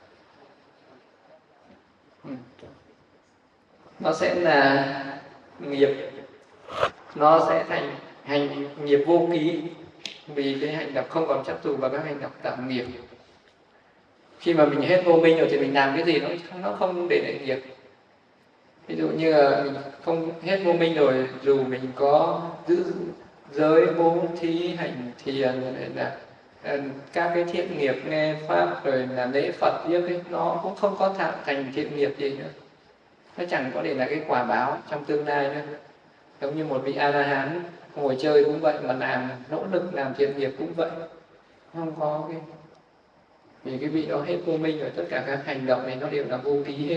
Nó sẽ là nghiệp, nó sẽ thành hành nghiệp vô ký, vì cái hành động không còn chấp thủ vào các hành động tạo nghiệp. Khi mà mình hết vô minh rồi thì mình làm cái gì nó không để lại nghiệp. Ví dụ như là mình không hết vô minh rồi, dù mình có giữ giới, bố thí, hành thiền, là các cái thiện nghiệp nghe pháp rồi là lễ Phật tiếp ấy, nó cũng không có thành thiện nghiệp gì nữa. Nó chẳng có để là cái quả báo trong tương lai nữa. Giống như một vị A-la-hán ngồi chơi cũng vậy, mà làm nỗ lực làm thiện nghiệp cũng vậy, không có Vì cái vị đó hết vô minh rồi, tất cả các hành động này nó đều là vô ký hết.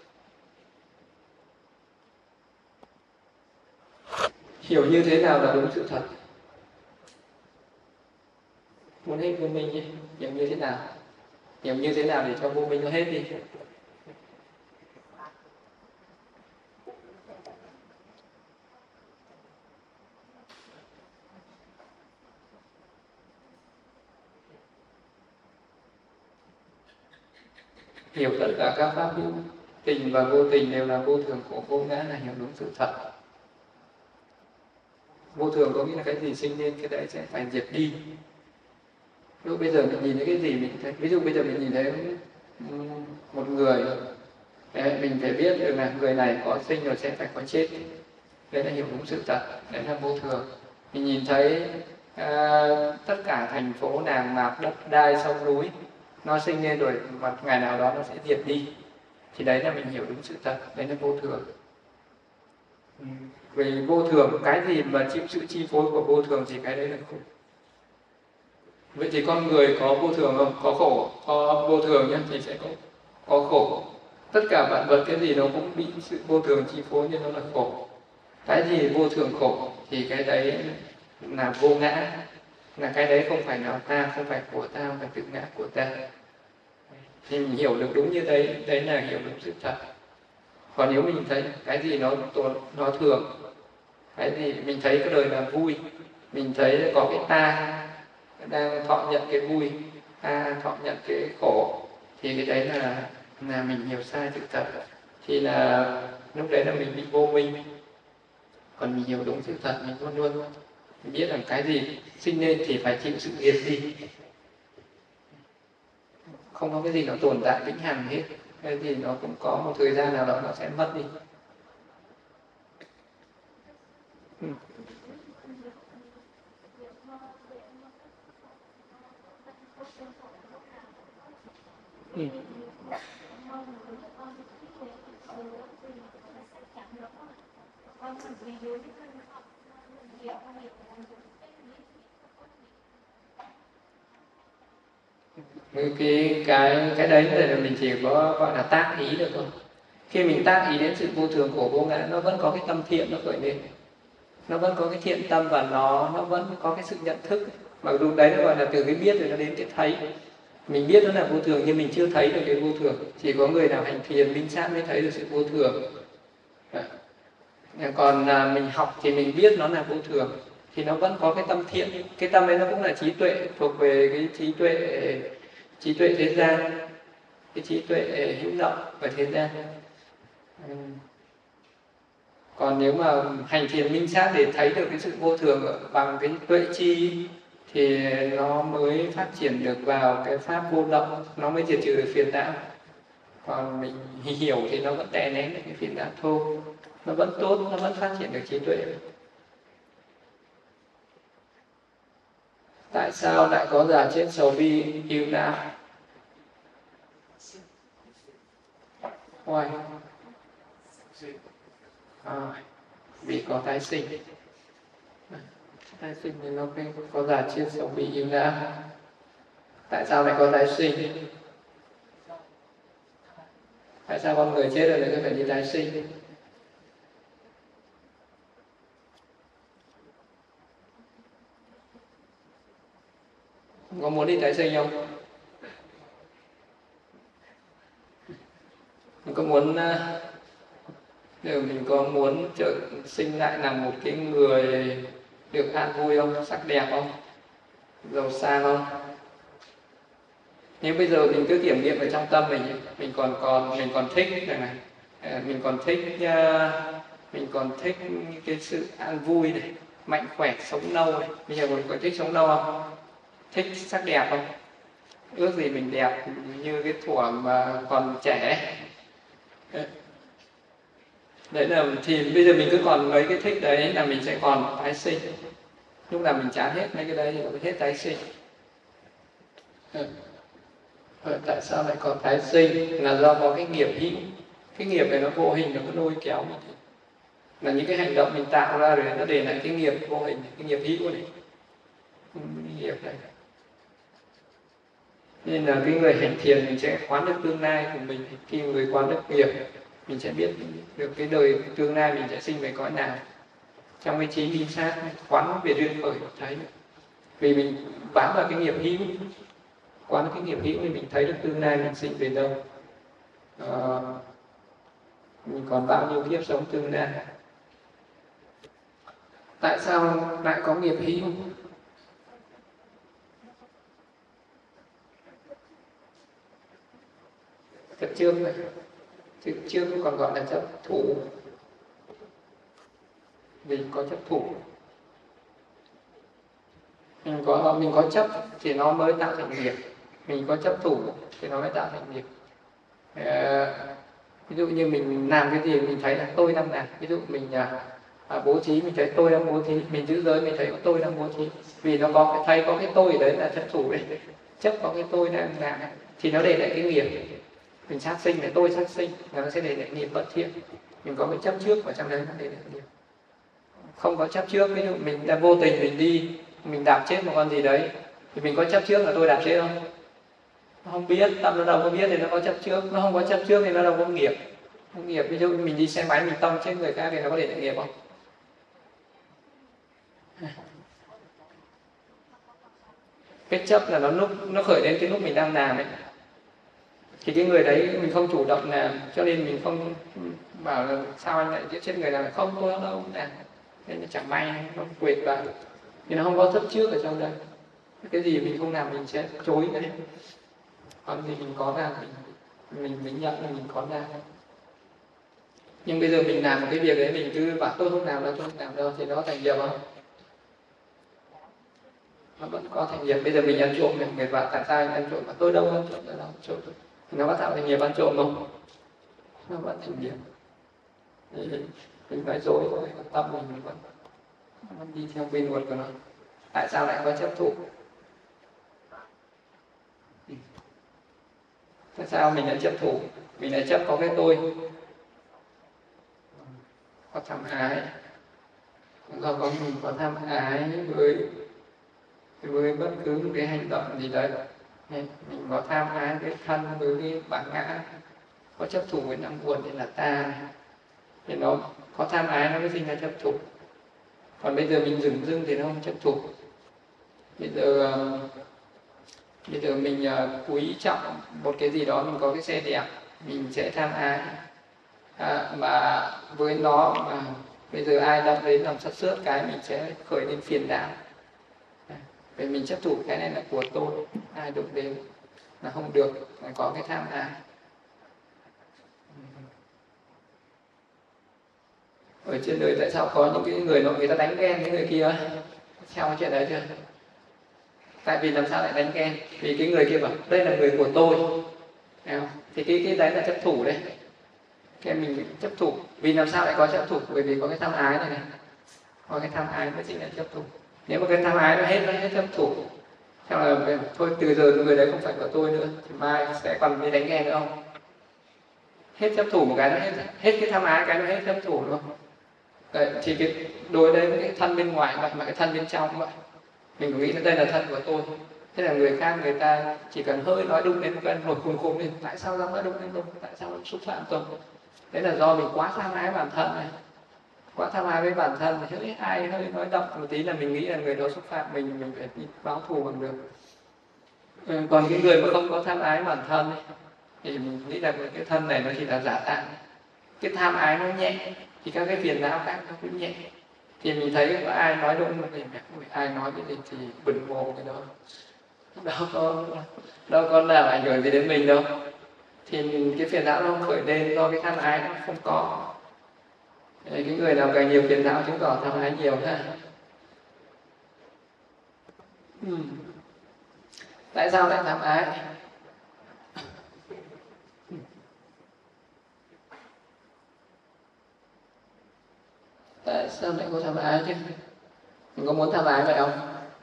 Hiểu như thế nào là đúng sự thật? Muốn hết vô minh ấy, hiểu như thế nào? Hiểu như thế nào để cho vô minh nó hết đi? Hiểu tất cả các pháp hữu tình và vô tình đều là vô thường khổ vô ngã là hiểu đúng sự thật. Vô thường có nghĩa là cái gì sinh lên cái đấy sẽ phải diệt đi. Lúc bây giờ mình nhìn thấy cái gì mình thấy, ví dụ bây giờ mình nhìn thấy một người, mình phải biết được là người này có sinh rồi sẽ phải có chết. Đấy là hiểu đúng sự thật, đấy là vô thường. Mình nhìn thấy tất cả thành phố, nàng mạc, đất đai, sông núi nó sinh lên rồi một ngày nào đó nó sẽ diệt đi. Thì đấy là mình hiểu đúng sự thật, đấy là vô thường. Vì vô thường, cái gì mà chịu sự chi phối của vô thường thì cái đấy là khổ. Vậy thì con người có vô thường không? Có khổ, có vô thường nhé, thì sẽ có khổ. Tất cả vạn vật cái gì nó cũng bị sự vô thường chi phối nên nó là khổ. Cái gì vô thường khổ thì cái đấy là vô ngã, là cái đấy không phải là ta, không phải của ta, không phải tự ngã của ta. Thì mình hiểu được đúng như đấy, đấy là hiểu đúng sự thật. Còn nếu mình thấy cái gì nó thường, cái gì mình thấy cái đời là vui, mình thấy có cái ta đang thọ nhận cái vui, ta thọ nhận cái khổ, thì cái đấy là mình hiểu sai sự thật, thì là lúc đấy là mình bị vô minh. Còn mình hiểu đúng sự thật, mình luôn luôn mình biết rằng cái gì sinh lên thì phải chịu sự diệt đi, không có cái gì nó tồn tại vĩnh hằng hết, cái gì nó cũng có một thời gian nào đó nó sẽ mất đi. Cái đấy là mình chỉ có gọi là tác ý được thôi. Khi mình tác ý đến sự vô thường của vô ngã, nó vẫn có cái tâm thiện nó khởi lên, nó vẫn có cái thiện tâm và nó vẫn có cái sự nhận thức. Mặc dù đấy nó gọi là từ cái biết rồi nó đến cái thấy. Mình biết nó là vô thường nhưng mình chưa thấy được cái vô thường. Chỉ có người nào hành thiền minh sát mới thấy được sự vô thường. Còn mình học thì mình biết nó là vô thường, thì nó vẫn có cái tâm thiện. Cái tâm ấy nó cũng là trí tuệ, thuộc về cái trí tuệ thế gian, cái trí tuệ hữu động ở thế gian. Còn nếu mà hành thiền minh sát để thấy được cái sự vô thường bằng cái tuệ chi thì nó mới phát triển được vào cái pháp vô động, nó mới diệt trừ được phiền não. Còn mình hiểu thì nó vẫn đè nén được cái phiền não thôi, nó vẫn tốt, nó vẫn phát triển được trí tuệ. Tại sao lại có già chết sầu bi ưu não? Why? Vì có tái sinh. Tái sinh thì nó có già chết sầu bi ưu não. Tại sao lại có tái sinh? Tại sao con người chết rồi lại phải đi tái sinh? Có muốn đi tái sinh không? Mình có muốn mình có muốn trở sinh lại là một cái người được an vui không? Sắc đẹp không? Giàu sang không? Nếu bây giờ mình cứ kiểm nghiệm ở trong tâm mình còn thích này này, mình còn thích cái sự an vui này, mạnh khỏe, sống lâu này. Bây giờ mình có thích sống lâu không? Thích sắc đẹp không? Ước gì mình đẹp như cái thuở mà còn trẻ. Đấy là thì bây giờ mình cứ còn mấy cái thích đấy là mình sẽ còn tái sinh. Lúc nào mình chán hết mấy cái đấy thì nó hết tái sinh. Tại sao lại còn tái sinh? Là do có cái nghiệp hữu. Cái nghiệp này nó vô hình, nó cứ lôi kéo mình. Là những cái hành động mình tạo ra rồi nó để lại cái nghiệp vô hình, cái nghiệp hữu này. Nghiệp này. Nên là cái người hành thiền mình sẽ quán được tương lai của mình. Khi người quán được nghiệp, mình sẽ biết được cái đời tương lai mình sẽ sinh về cõi nào. Trong cái trí minh sát quán về duyên khởi thấy được. Vì mình bám vào cái nghiệp hữu, quán cái nghiệp hữu thì mình thấy được tương lai mình sinh về đâu, mình còn bao nhiêu kiếp sống tương lai. Tại sao lại có nghiệp hữu? Chấp trước này, chấp trước còn gọi là chấp thủ. Mình có chấp thủ, mình có chấp thì nó mới tạo thành nghiệp, mình có chấp thủ thì nó mới tạo thành nghiệp. Ví dụ như mình làm cái gì mình thấy là tôi đang làm, ví dụ mình bố thí mình thấy tôi đang bố thí, mình giữ giới mình thấy tôi đang bố thí, vì nó có cái tôi ở đấy là chấp thủ đấy, chấp có cái tôi đang làm thì nó để lại cái nghiệp. Mình sát sinh là tôi sát sinh, nó sẽ để lại nghiệp bất thiện. Mình có cái chấp trước vào trong đấy nó để lại nghiệp. Không có chấp trước, ví dụ mình đã vô tình mình đi, mình đạp chết một con gì đấy thì mình có chấp trước là tôi đạp chết không? Nó không biết, tâm nó đâu có biết thì nó có chấp trước. Nó không có chấp trước thì nó đâu có nghiệp. Không nghiệp, ví dụ mình đi xe máy mình tông chết người khác thì nó có để lại nghiệp không? Cái chấp là nó khởi đến cái lúc mình đang làm ấy. Thì cái người đấy mình không chủ động làm, cho nên mình không bảo là sao anh lại giết chết người nào, không, tôi đâu làm. Nên là chẳng may nó quệt vào, thì nó không có chấp trước ở trong đây. Cái gì mình không làm mình sẽ chối cái đấy. Còn gì mình có làm mình nhận là mình có làm. Nhưng bây giờ mình làm một cái việc đấy mình cứ bảo tôi không làm đâu thì nó thành nghiệp không? Nó vẫn có thành nghiệp. Bây giờ mình ăn trộm, người bảo tại sao anh ăn trộm, mà tôi đâu ăn trộm, thì nó có tạo thành nghiệp ăn trộm không? Nó vẫn thành nghiệp. Mình nói dối thôi, tâm mình vẫn đi theo bên luật của nó. Tại sao lại có chấp thụ? Tại sao mình lại chấp thủ? Mình lại chấp có cái tôi, có tham ái. Do có mình có tham ái với bất cứ một cái hành động gì đấy, mình có tham ái cái thân với cái bản ngã, có chấp thủ với năm nguồn thì là ta, thì nó có tham ái nó mới sinh ra chấp thủ. Còn bây giờ mình dửng dưng thì nó không chấp thủ. Bây giờ mình quý trọng một cái gì đó, mình có cái xe đẹp, mình sẽ tham ái, mà với nó mà bây giờ ai đâm đến làm sắt xước cái mình sẽ khởi lên phiền não. Vì mình chấp thủ cái này là của tôi, ai đụng đến là không được, phải có cái tham ái. Ở trên đời tại sao có những cái người nọ người ta đánh ghen với người kia? Theo cái chuyện đấy chưa? Tại vì làm sao lại đánh ghen? Vì cái người kia bảo đây là người của tôi, thì cái đấy là chấp thủ đấy. Cái mình chấp thủ, vì làm sao lại có chấp thủ? Bởi vì có cái tham ái này, có cái tham ái mới sinh ra chấp thủ. Nếu mà cái tham ái nó hết chấp thủ, theo là thôi từ giờ người đấy không phải của tôi nữa, thì mai sẽ còn đi đánh ghen nữa không? Hết chấp thủ một cái nó hết cái tham ái cái nó hết chấp thủ luôn. Thì cái đối đấy với cái thân bên ngoài vậy, mà cái thân bên trong vậy, mình cũng nghĩ là đây là thân của tôi. Thế là người khác người ta chỉ cần hơi nói đụng lên một cái nổi khùng khùng lên, tại sao dám nói đụng lên tôi, tại sao nó xúc phạm tôi? Đấy là do mình quá tham ái bản thân này, quá tham ái với bản thân, thì ai hơi nói động một tí là mình nghĩ là người đó xúc phạm mình phải đi báo thù bằng được. Còn cái người mà không có tham ái bản thân ấy, thì mình nghĩ là cái thân này nó chỉ là giả tạm. Cái tham ái nó nhẹ thì các cái phiền não khác nó cũng nhẹ. Thì mình thấy có ai nói đúng mình, ai nói cái gì thì bừng mồ cái đó, đâu có làm ảnh hưởng gì đến mình đâu. Thì cái phiền não nó không khởi lên do cái tham ái nó không có. Cái người nào càng nhiều phiền não chứng tỏ tham ái nhiều ha. Tại sao lại tham ái? Tại sao lại có tham ái chứ? Mình có muốn tham ái vậy không?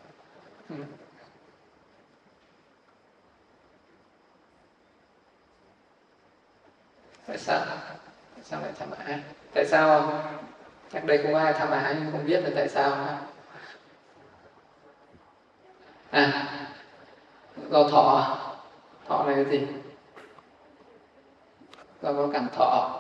Tại sao lại tham ái? Tại sao? Chắc đây không ai tham ái nhưng không biết là tại sao. Do thọ. Thọ là cái gì? Do có cảm thọ.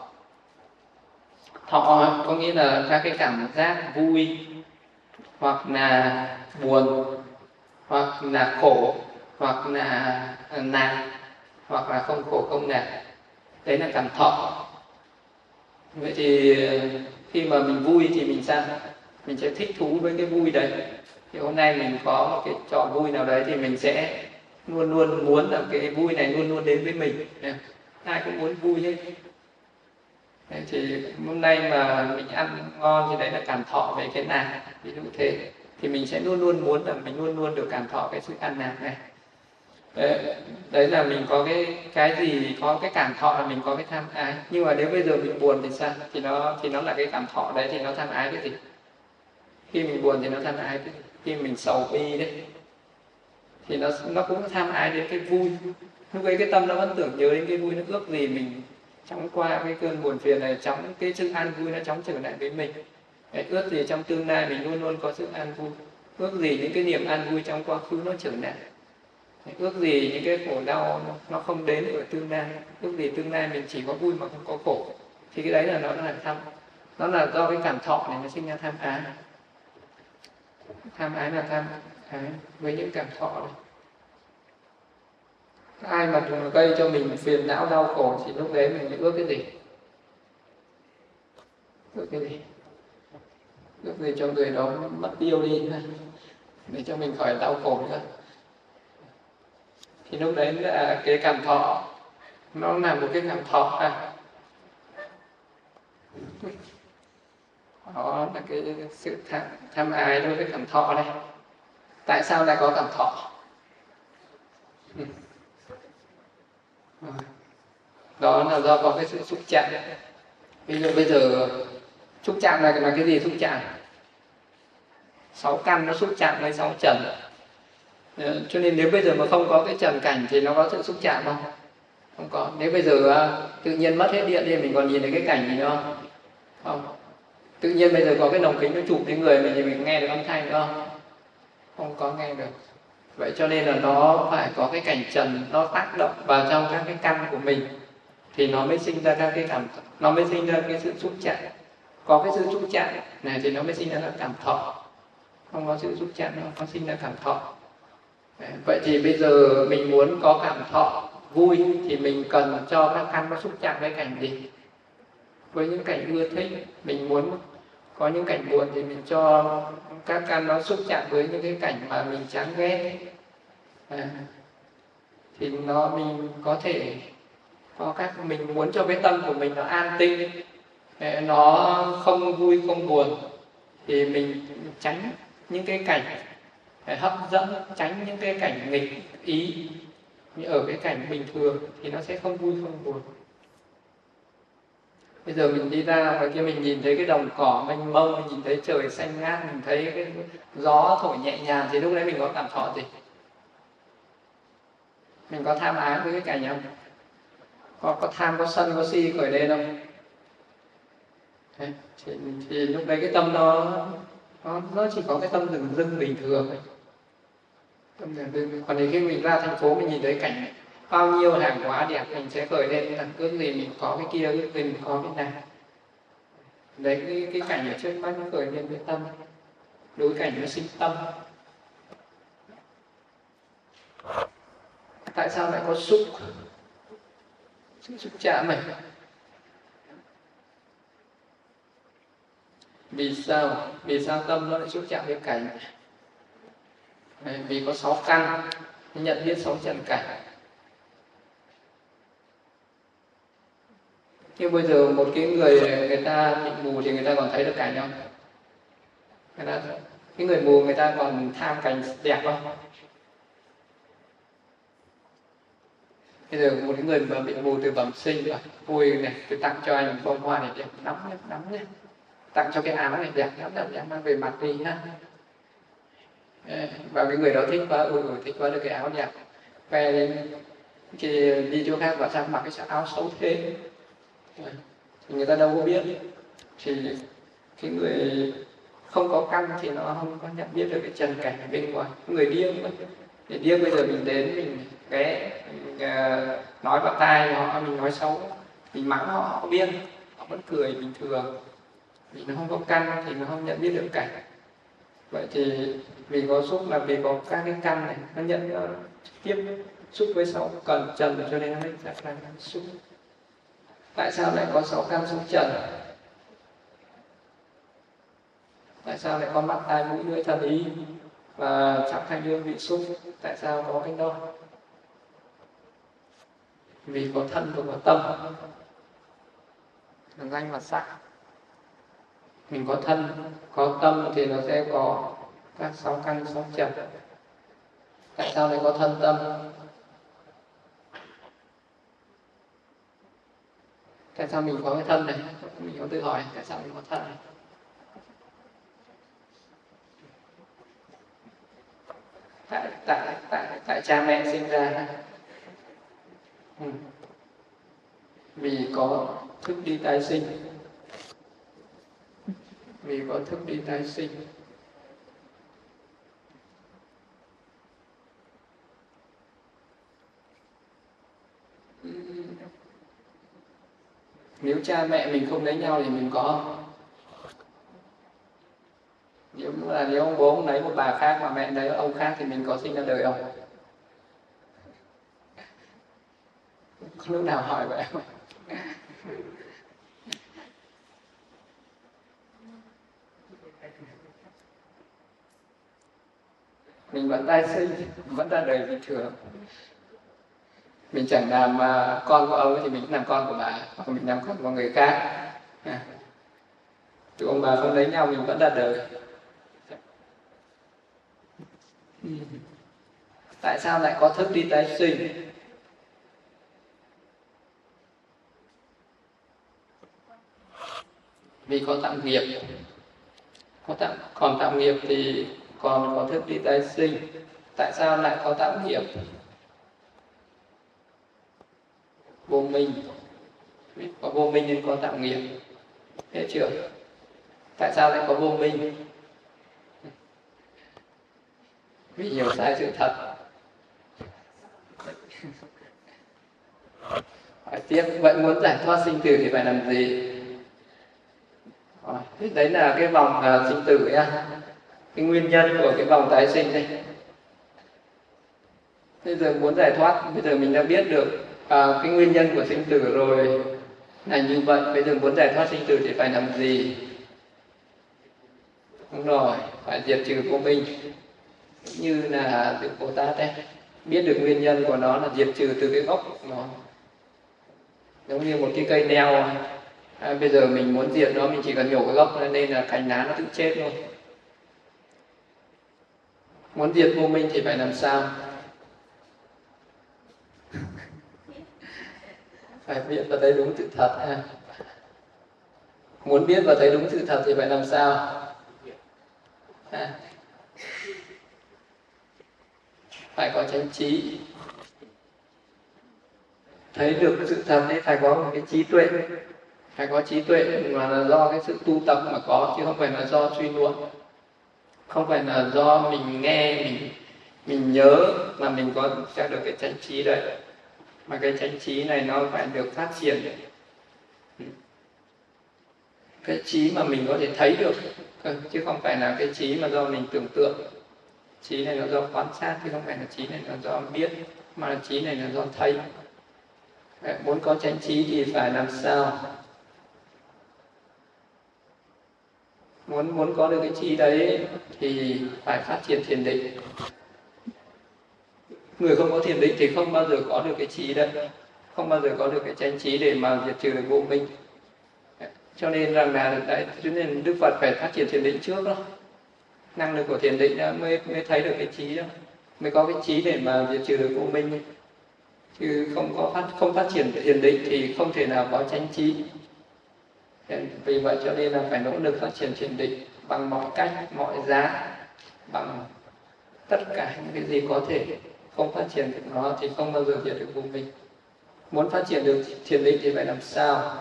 Thọ có nghĩa là các cái cảm giác vui, hoặc là buồn, hoặc là khổ, hoặc là nạn, hoặc là không khổ không nạn. Đấy là cảm thọ. Vậy thì khi mà mình vui thì mình sao? Mình sẽ thích thú với cái vui đấy. Thì hôm nay mình có một cái trò vui nào đấy thì mình sẽ luôn luôn muốn là cái vui này luôn luôn đến với mình. Ai cũng muốn vui hết. Đấy, thì hôm nay mà mình ăn ngon thì đấy là cảm thọ về cái nạn, ví dụ thế. Thì mình sẽ luôn luôn muốn là mình luôn luôn được cảm thọ cái sự ăn nạp này. Đấy là mình có cái gì, có cái cảm thọ là mình có cái tham ái. Nhưng mà nếu bây giờ mình buồn thì sao? Thì nó là cái cảm thọ đấy, thì nó tham ái cái gì? Khi mình buồn thì nó tham ái cái gì? Khi mình sầu bi đấy thì nó cũng tham ái đến cái vui. Lúc ấy cái tâm nó vẫn tưởng nhớ đến cái vui, nó ước gì mình chóng qua cái cơn buồn phiền này, chóng cái sự an vui nó chóng trở lại với mình. Đấy, ước gì trong tương lai mình luôn luôn có sự an vui. Ước gì những cái niềm an vui trong quá khứ nó trở lại. Ước gì những cái khổ đau nó không đến ở tương lai. Ước gì tương lai mình chỉ có vui mà không có khổ. Thì cái đấy là nó là do cái cảm thọ này nó sinh ra tham ái. Tham ái là tham ái với những cảm thọ này. Ai mà gây cho mình phiền não đau khổ thì lúc đấy mình ước cái gì? Ước cái gì? Ước gì cho người đó mất tiêu đi để cho mình khỏi đau khổ nữa. Thì lúc đấy là cái cảm thọ, nó là một cái cảm thọ. Đó là cái sự tham ái đối với cảm thọ này. Tại sao lại có cảm thọ? Đó là do có cái sự xúc chạm. Ví dụ bây giờ xúc chạm là cái gì? Xúc chạm 6 căn nó xúc chạm với 6 trần. Cho nên nếu bây giờ mà không có cái trần cảnh thì nó có sự xúc chạm không? Không có. Nếu bây giờ tự nhiên mất hết điện thì mình còn nhìn thấy cái cảnh gì nữa không? Không. Tự nhiên bây giờ có cái lồng kính nó chụp đến người mình thì mình nghe được âm thanh nữa không? Không có nghe được. Vậy cho nên là nó phải có cái cảnh trần, nó tác động vào trong các cái căn của mình thì nó mới sinh ra các cái cảm, nó mới sinh ra cái sự xúc chạm. Có cái sự xúc chạm này thì nó mới sinh ra các cảm thọ. Không có sự xúc chạm nó không sinh ra cảm thọ. Vậy thì bây giờ mình muốn có cảm thọ vui thì mình cần cho các căn nó xúc chạm với cảnh gì? Với những cảnh ưa thích. Mình muốn có những cảnh buồn thì mình cho các căn nó xúc chạm với những cái cảnh mà mình chán ghét. Thì mình có thể có mình muốn cho cái tâm của mình nó an tinh, nó không vui không buồn thì mình tránh những cái cảnh hấp dẫn, tránh những cái cảnh nghịch ý. Nhưng ở cái cảnh bình thường thì nó sẽ không vui không buồn. Bây giờ mình đi ra ngoài kia mình nhìn thấy cái đồng cỏ mênh mông, mình nhìn thấy trời xanh ngát, mình thấy cái gió thổi nhẹ nhàng thì lúc đấy mình có cảm thọ gì? Mình có tham ái với cái cảnh không? Có tham, có sân, có si khởi lên không? Thế, thì lúc đấy cái tâm nó chỉ có cái tâm rừng rưng bình thường thôi. Tâm rừng rưng. Còn khi mình ra thành phố mình nhìn thấy cảnh bao nhiêu hàng hóa đẹp mình sẽ khởi lên là ước gì mình có cái kia, ước gì mình có cái này. Đấy cái cảnh ở trước mắt nó khởi lên với tâm. Đối cảnh nó sinh tâm. Tại sao lại có xúc? Sự xúc chạm này. Vì sao tâm nó lại xúc chạm với cảnh? Vì có 6 căn, nhận biết 6 trần cảnh. Nhưng bây giờ một cái người ta bị mù thì người ta còn thấy được cảnh không? Cái người mù người ta còn tham cảnh đẹp không? Bây giờ một cái người mà bị mù từ bẩm sinh rồi, vui này, tôi tặng cho anh bông hoa này đẹp, nắm nhé. Tặng cho cái áo này đẹp, mang về mặt đi ha. Và cái người đó thích quá, thích quá được cái áo đẹp. Về lên thì đi chỗ khác và sao mặc cái áo xấu thế. Thì người ta đâu có biết. Thì cái người không có căn thì nó không có nhận biết được cái trần cảnh ở bên ngoài. Người điên mà. Thì điếc bây giờ mình đến mình ghé mình nói vào tai họ, mình nói xấu, mình mắng họ, họ biết, họ vẫn cười bình thường, vì nó không có căn thì nó không nhận biết được cảnh. Vậy thì vì có xúc là vì có các cái căn này nó nhận nó trực tiếp xúc với sáu cần trần, cho nên nó mới ra là xúc. Tại sao lại có sáu căn xúc trần? Tại sao lại có mắt tai mũi lưỡi thân ý và sắc thanh hương vị xúc? Tại sao có cái đó? Vì có thân và có tâm, là danh và sắc. Mình có thân, có tâm thì nó sẽ có các sáu căn sáu trần. Tại sao lại có thân tâm? Tại sao mình có cái thân này? Mình có tự hỏi tại sao mình có thân này? Tại cha mẹ sinh ra. Vì có thức đi tái sinh. Vì có thức đi tái sinh. Nếu cha mẹ mình không lấy nhau thì mình có. Nếu ông bố ông lấy một bà khác mà mẹ lấy ông khác thì mình có sinh ra đời không? Có lúc nào hỏi vậy không? Mình vẫn tái sinh, vẫn ra đời bình thường. Mình chẳng làm con của ông thì mình cũng làm con của bà, hoặc mình làm con của người khác. Tụi ông bà không lấy nhau mình vẫn ra đời. Tại sao lại có thức đi tái sinh? Vì có tạo nghiệp. Còn tạo nghiệp thì còn có thức đi tái sinh. Tại sao lại có tạo nghiệp? Vô minh. Vì có vô minh nên có tạo nghiệp. Thế chưa? Tại sao lại có vô minh? Vì hiểu sai sự thật. Hỏi tiếp, vậy muốn giải thoát sinh tử thì phải làm gì? Thế đấy là cái vòng sinh tử ấy, cái nguyên nhân của cái vòng tái sinh đây. Bây giờ muốn giải thoát, bây giờ mình đã biết được cái nguyên nhân của sinh tử rồi là như vậy. Bây giờ muốn giải thoát sinh tử thì phải làm gì? Đúng rồi, phải diệt trừ vô minh. Như là Đức Bồ Tát ấy, biết được nguyên nhân của nó là diệt trừ từ cái gốc của nó. Giống như một cái cây neo, bây giờ mình muốn diệt nó, mình chỉ cần nhổ cái gốc nên là cành lá nó tự chết luôn. Muốn diệt vô minh thì phải làm sao? Phải biết và thấy đúng sự thật. Muốn biết và thấy đúng sự thật thì phải làm sao? Phải có chánh trí. Thấy được sự thật thì phải có một cái trí tuệ. Phải có trí tuệ mà là do cái sự tu tập mà có, chứ không phải là do suy luận. Không phải là do mình nghe, mình nhớ mà mình có sẽ được cái chánh trí đấy. Mà cái chánh trí này nó phải được phát triển. Cái trí mà mình có thể thấy được, chứ không phải là cái trí mà do mình tưởng tượng. Trí này nó do quan sát, chứ không phải là trí này là do biết, mà là trí này là do thấy. Muốn có chánh trí thì phải làm sao? Muốn có được cái trí đấy thì phải phát triển thiền định. Người không có thiền định thì không bao giờ có được cái trí đấy, không bao giờ có được cái chánh trí để mà diệt trừ được vô minh. Cho nên rằng là cho nên Đức Phật phải phát triển thiền định trước đó. Năng lực của thiền định đã mới thấy được cái trí đó, mới có cái trí để mà diệt trừ được vô minh ấy. Chứ không phát triển thiền định thì không thể nào có chánh trí. Vì vậy cho nên là phải nỗ lực phát triển thiền định bằng mọi cách, mọi giá, bằng tất cả những cái gì có thể. Không phát triển được nó thì không bao giờ diệt được vô minh. Muốn phát triển được thiền định thì phải làm sao?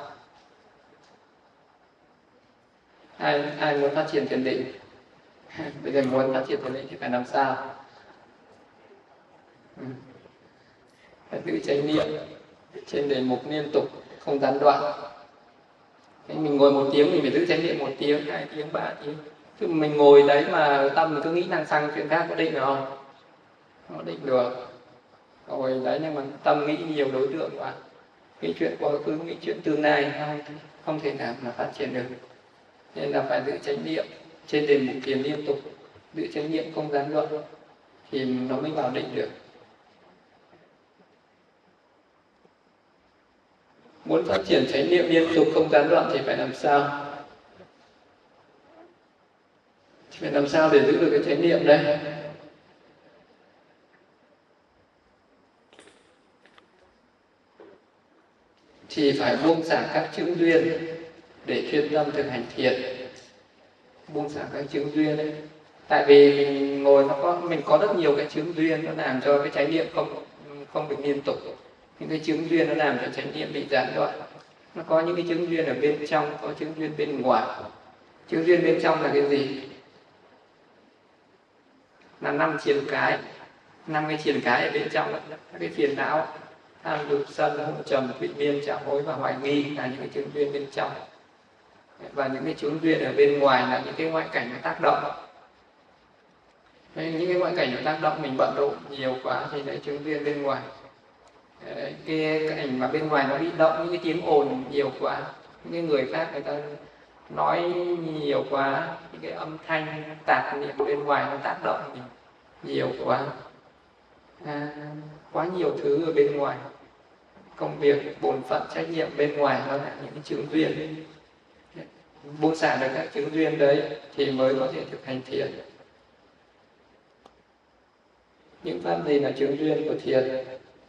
Ai muốn phát triển thiền định? Bây giờ muốn phát triển thiền định thì phải làm sao? Ừ. Phải giữ chánh niệm trên đề mục liên tục, không gián đoạn. Thế mình ngồi 1 tiếng mình phải giữ chánh niệm 1 tiếng, 2 tiếng, 3 tiếng. Chứ mình ngồi đấy mà tâm mình cứ nghĩ năng sang chuyện khác có định được không? Không có định được. Ngồi đấy nhưng mà tâm nghĩ nhiều đối tượng quá, nghĩ chuyện quá khứ, nghĩ chuyện tương lai, không thể nào mà phát triển được. Nên là phải giữ chánh niệm trên đề mục thiền liên tục, giữ chánh niệm không gián đoạn thì nó mới vào định được. Muốn phát triển chánh niệm liên tục không gián đoạn thì phải làm sao? Phải làm sao để giữ được cái chánh niệm đây? Thì phải buông xả các chướng duyên để chuyên tâm thực hành thiền. Buông xả các chướng duyên đấy. Tại vì mình ngồi mình có rất nhiều cái chướng duyên, nó làm cho cái chánh niệm không được liên tục. Những cái chướng duyên nó làm cho chánh niệm bị gián đoạn. Nó có những cái chướng duyên ở bên trong, có chướng duyên bên ngoài. Chướng duyên bên trong là cái gì? Là 5 triền cái. 5 cái triền cái ở bên trong đó, các cái phiền não, tham dục sân hận trầm thụy miên trạo hối và hoài nghi là những cái chướng duyên bên trong. Và những cái chướng duyên ở bên ngoài là những cái ngoại cảnh nó tác động. Những cái ngoại cảnh nó tác động mình bận rộn nhiều quá thì lại chướng duyên bên ngoài. Cái cảnh mà bên ngoài nó bị động, những cái tiếng ồn nhiều quá, những cái người khác người ta nói nhiều quá, những cái âm thanh tạp niệm bên ngoài nó tác động mình nhiều quá, quá nhiều thứ ở bên ngoài, công việc bổn phận trách nhiệm bên ngoài nó là những cái chướng duyên. Buông xả được các chướng duyên đấy thì mới có thể thực hành thiền. Những pháp gì là chướng duyên của thiền?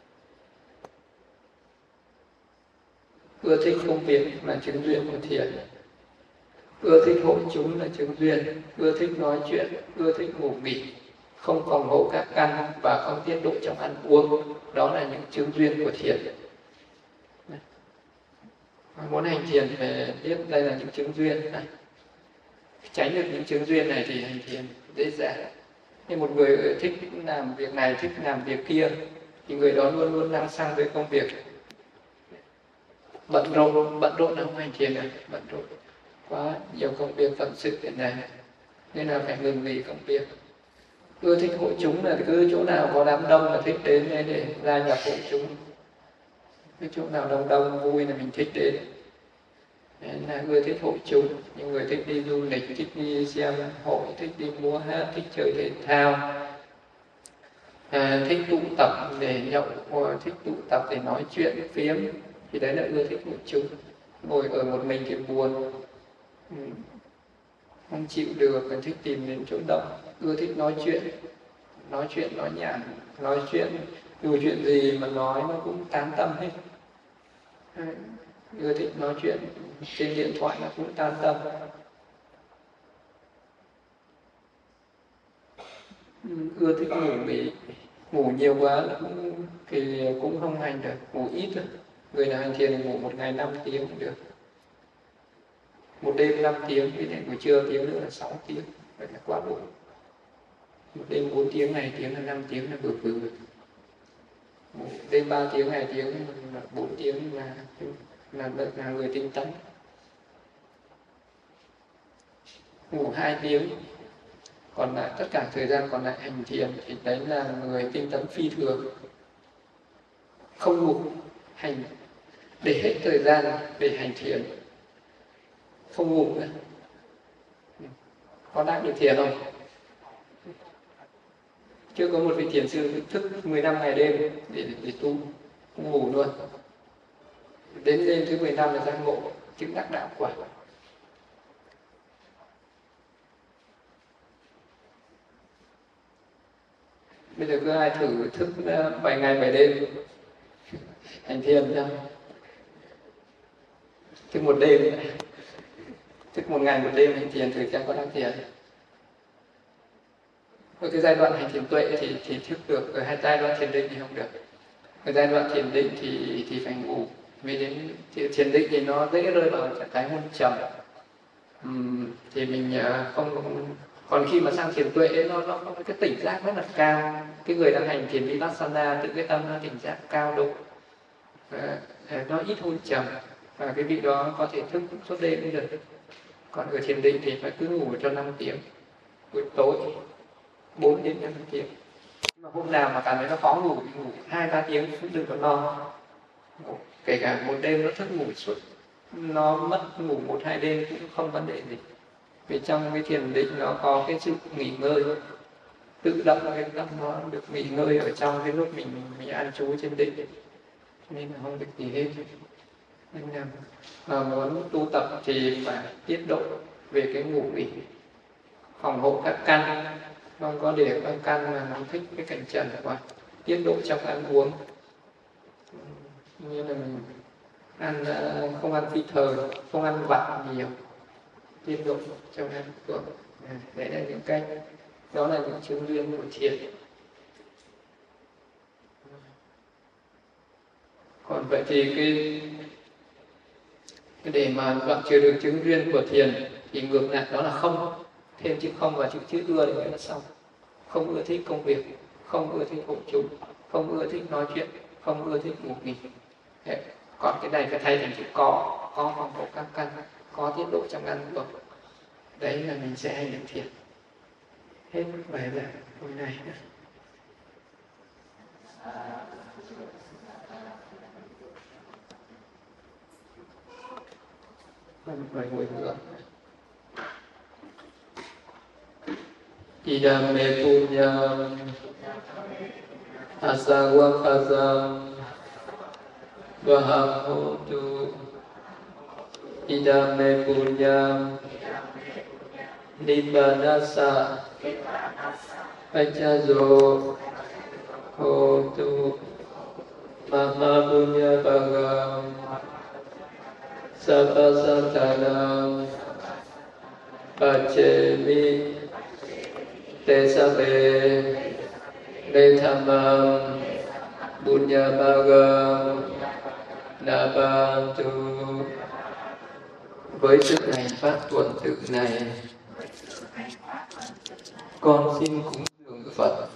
Ưa thích công việc là chướng duyên của thiền. Ưa thích hội chúng là chướng duyên. Ưa thích nói chuyện, ưa thích ngủ nghỉ, không phòng hộ các căn và không tiết độ trong ăn uống, đó là những chướng duyên của thiền. Muốn hành thiền thì phải biết đây là những chướng duyên này. Tránh được những chướng duyên này thì hành thiền dễ dàng. Nên một người thích làm việc này, thích làm việc kia thì người đó luôn luôn lăng xăng với công việc, bận rộn là không hành thiền được, bận rộn quá nhiều công việc phận sự thế này nên là phải ngừng nghỉ công việc. Ưa thích hội chúng là cứ chỗ nào có đám đông là thích đến để gia nhập hội chúng, cái chỗ nào đông đông vui là mình thích đến. Nên là ưa thích hội chúng, những người thích đi du lịch, thích đi xem hội, thích đi múa hát, thích chơi thể thao, thích tụ tập để nhậu, thích tụ tập để nói chuyện phiếm, thì đấy là ưa thích hội chúng. Ngồi ở một mình thì buồn, không chịu được, cần thích tìm đến chỗ đông. Ưa thích nói chuyện, nói nhảm, nói chuyện dù chuyện gì mà nói nó cũng tán tâm hết. Ưa thích nói chuyện trên điện thoại nó cũng tán tâm. Ưa thích ngủ nghỉ, ngủ nhiều quá thì cũng không hành được, ngủ ít thôi. Người nào hành thiền thì ngủ 1 ngày 5 tiếng cũng được, 1 đêm 5 tiếng, thì đến buổi trưa tiếng nữa là 6 tiếng, vậy là quá đủ. 1 đêm 4 tiếng, ngày tiếng là 5 tiếng là vừa vừa. Một đêm 3 tiếng, ngày tiếng là 4 tiếng là người tinh tấn. Ngủ 2 tiếng, còn lại tất cả thời gian còn lại hành thiền thì đấy là người tinh tấn phi thường. Không ngủ, hành để hết thời gian để hành thiền, không ngủ nữa. Có đắc được thiền không? Chưa có một vị thiền sư thức 15 ngày đêm để tu, không ngủ luôn. Đến đêm thứ 15 là giác ngộ, chứng đắc đạo quả. Bây giờ cứ ai thử thức 7 ngày 7 đêm hành thiền xem. Thức 1 đêm, thức 1 ngày 1 đêm hành thiền thử xem có đắc thiền. Ở cái giai đoạn hành thiền tuệ thì thức được, ở hai giai đoạn thiền định thì không được. Ở giai đoạn thiền định thì phải ngủ. Vì đến thiền định thì nó dễ rơi vào trạng thái hôn trầm. Thì mình Còn khi mà sang thiền tuệ ấy, nó có cái tỉnh giác rất là cao. Cái người đang hành thiền vipassana tự cái tâm nó tỉnh giác cao độ, nó ít hôn trầm, và cái vị đó có thể thức suốt đêm cũng được. Còn ở thiền định thì phải cứ ngủ cho 5 tiếng buổi tối, 4 đến 5 tiếng. Mà hôm nào mà cảm thấy nó khó ngủ thì ngủ 2-3 tiếng cũng đừng có lo. Kể cả một đêm nó thức ngủ suốt, nó mất ngủ 1-2 đêm cũng không vấn đề gì. Vì trong cái thiền định nó có cái sự nghỉ ngơi, tự động cái tâm nó được nghỉ ngơi ở trong cái lúc mình an trú trên định, nên là không được gì hết. Nên là mà muốn tu tập thì phải tiết độ về cái ngủ nghỉ, phòng hộ các căn, không có để các căn mà nó thích cái cảnh trần quá, tiết độ trong ăn uống, như là mình ăn không ăn phi thời, không ăn vặt nhiều, tiết độ trong ăn uống. Đấy là những cách, đó là những chứng duyên của thiền. Còn vậy thì cái để mà đoạn trừ được chứng duyên của thiền thì ngược lại đó là không, thêm chữ không và chữ ưa để nó xong. Không ưa thích công việc, không ưa thích hội chúng, không ưa thích nói chuyện, không ưa thích ngủ nghỉ. Đấy. Còn cái này phải thay thành chữ có phòng hộ các căn, có tiết độ trong ăn uống. Đấy là mình sẽ hành được thiền. Hết bài giảng hôm nay nữa. Bài hồi hướng. Idame punyam asawakasam vaham hotu. Idame punyam nibbanasa pacazo hotu. Mahapunya bhagam sapasatanam pacemi te sabe le thamam bunya bhagam nabantu. Với sự hành pháp tuần tự này, con xin cúng dường Phật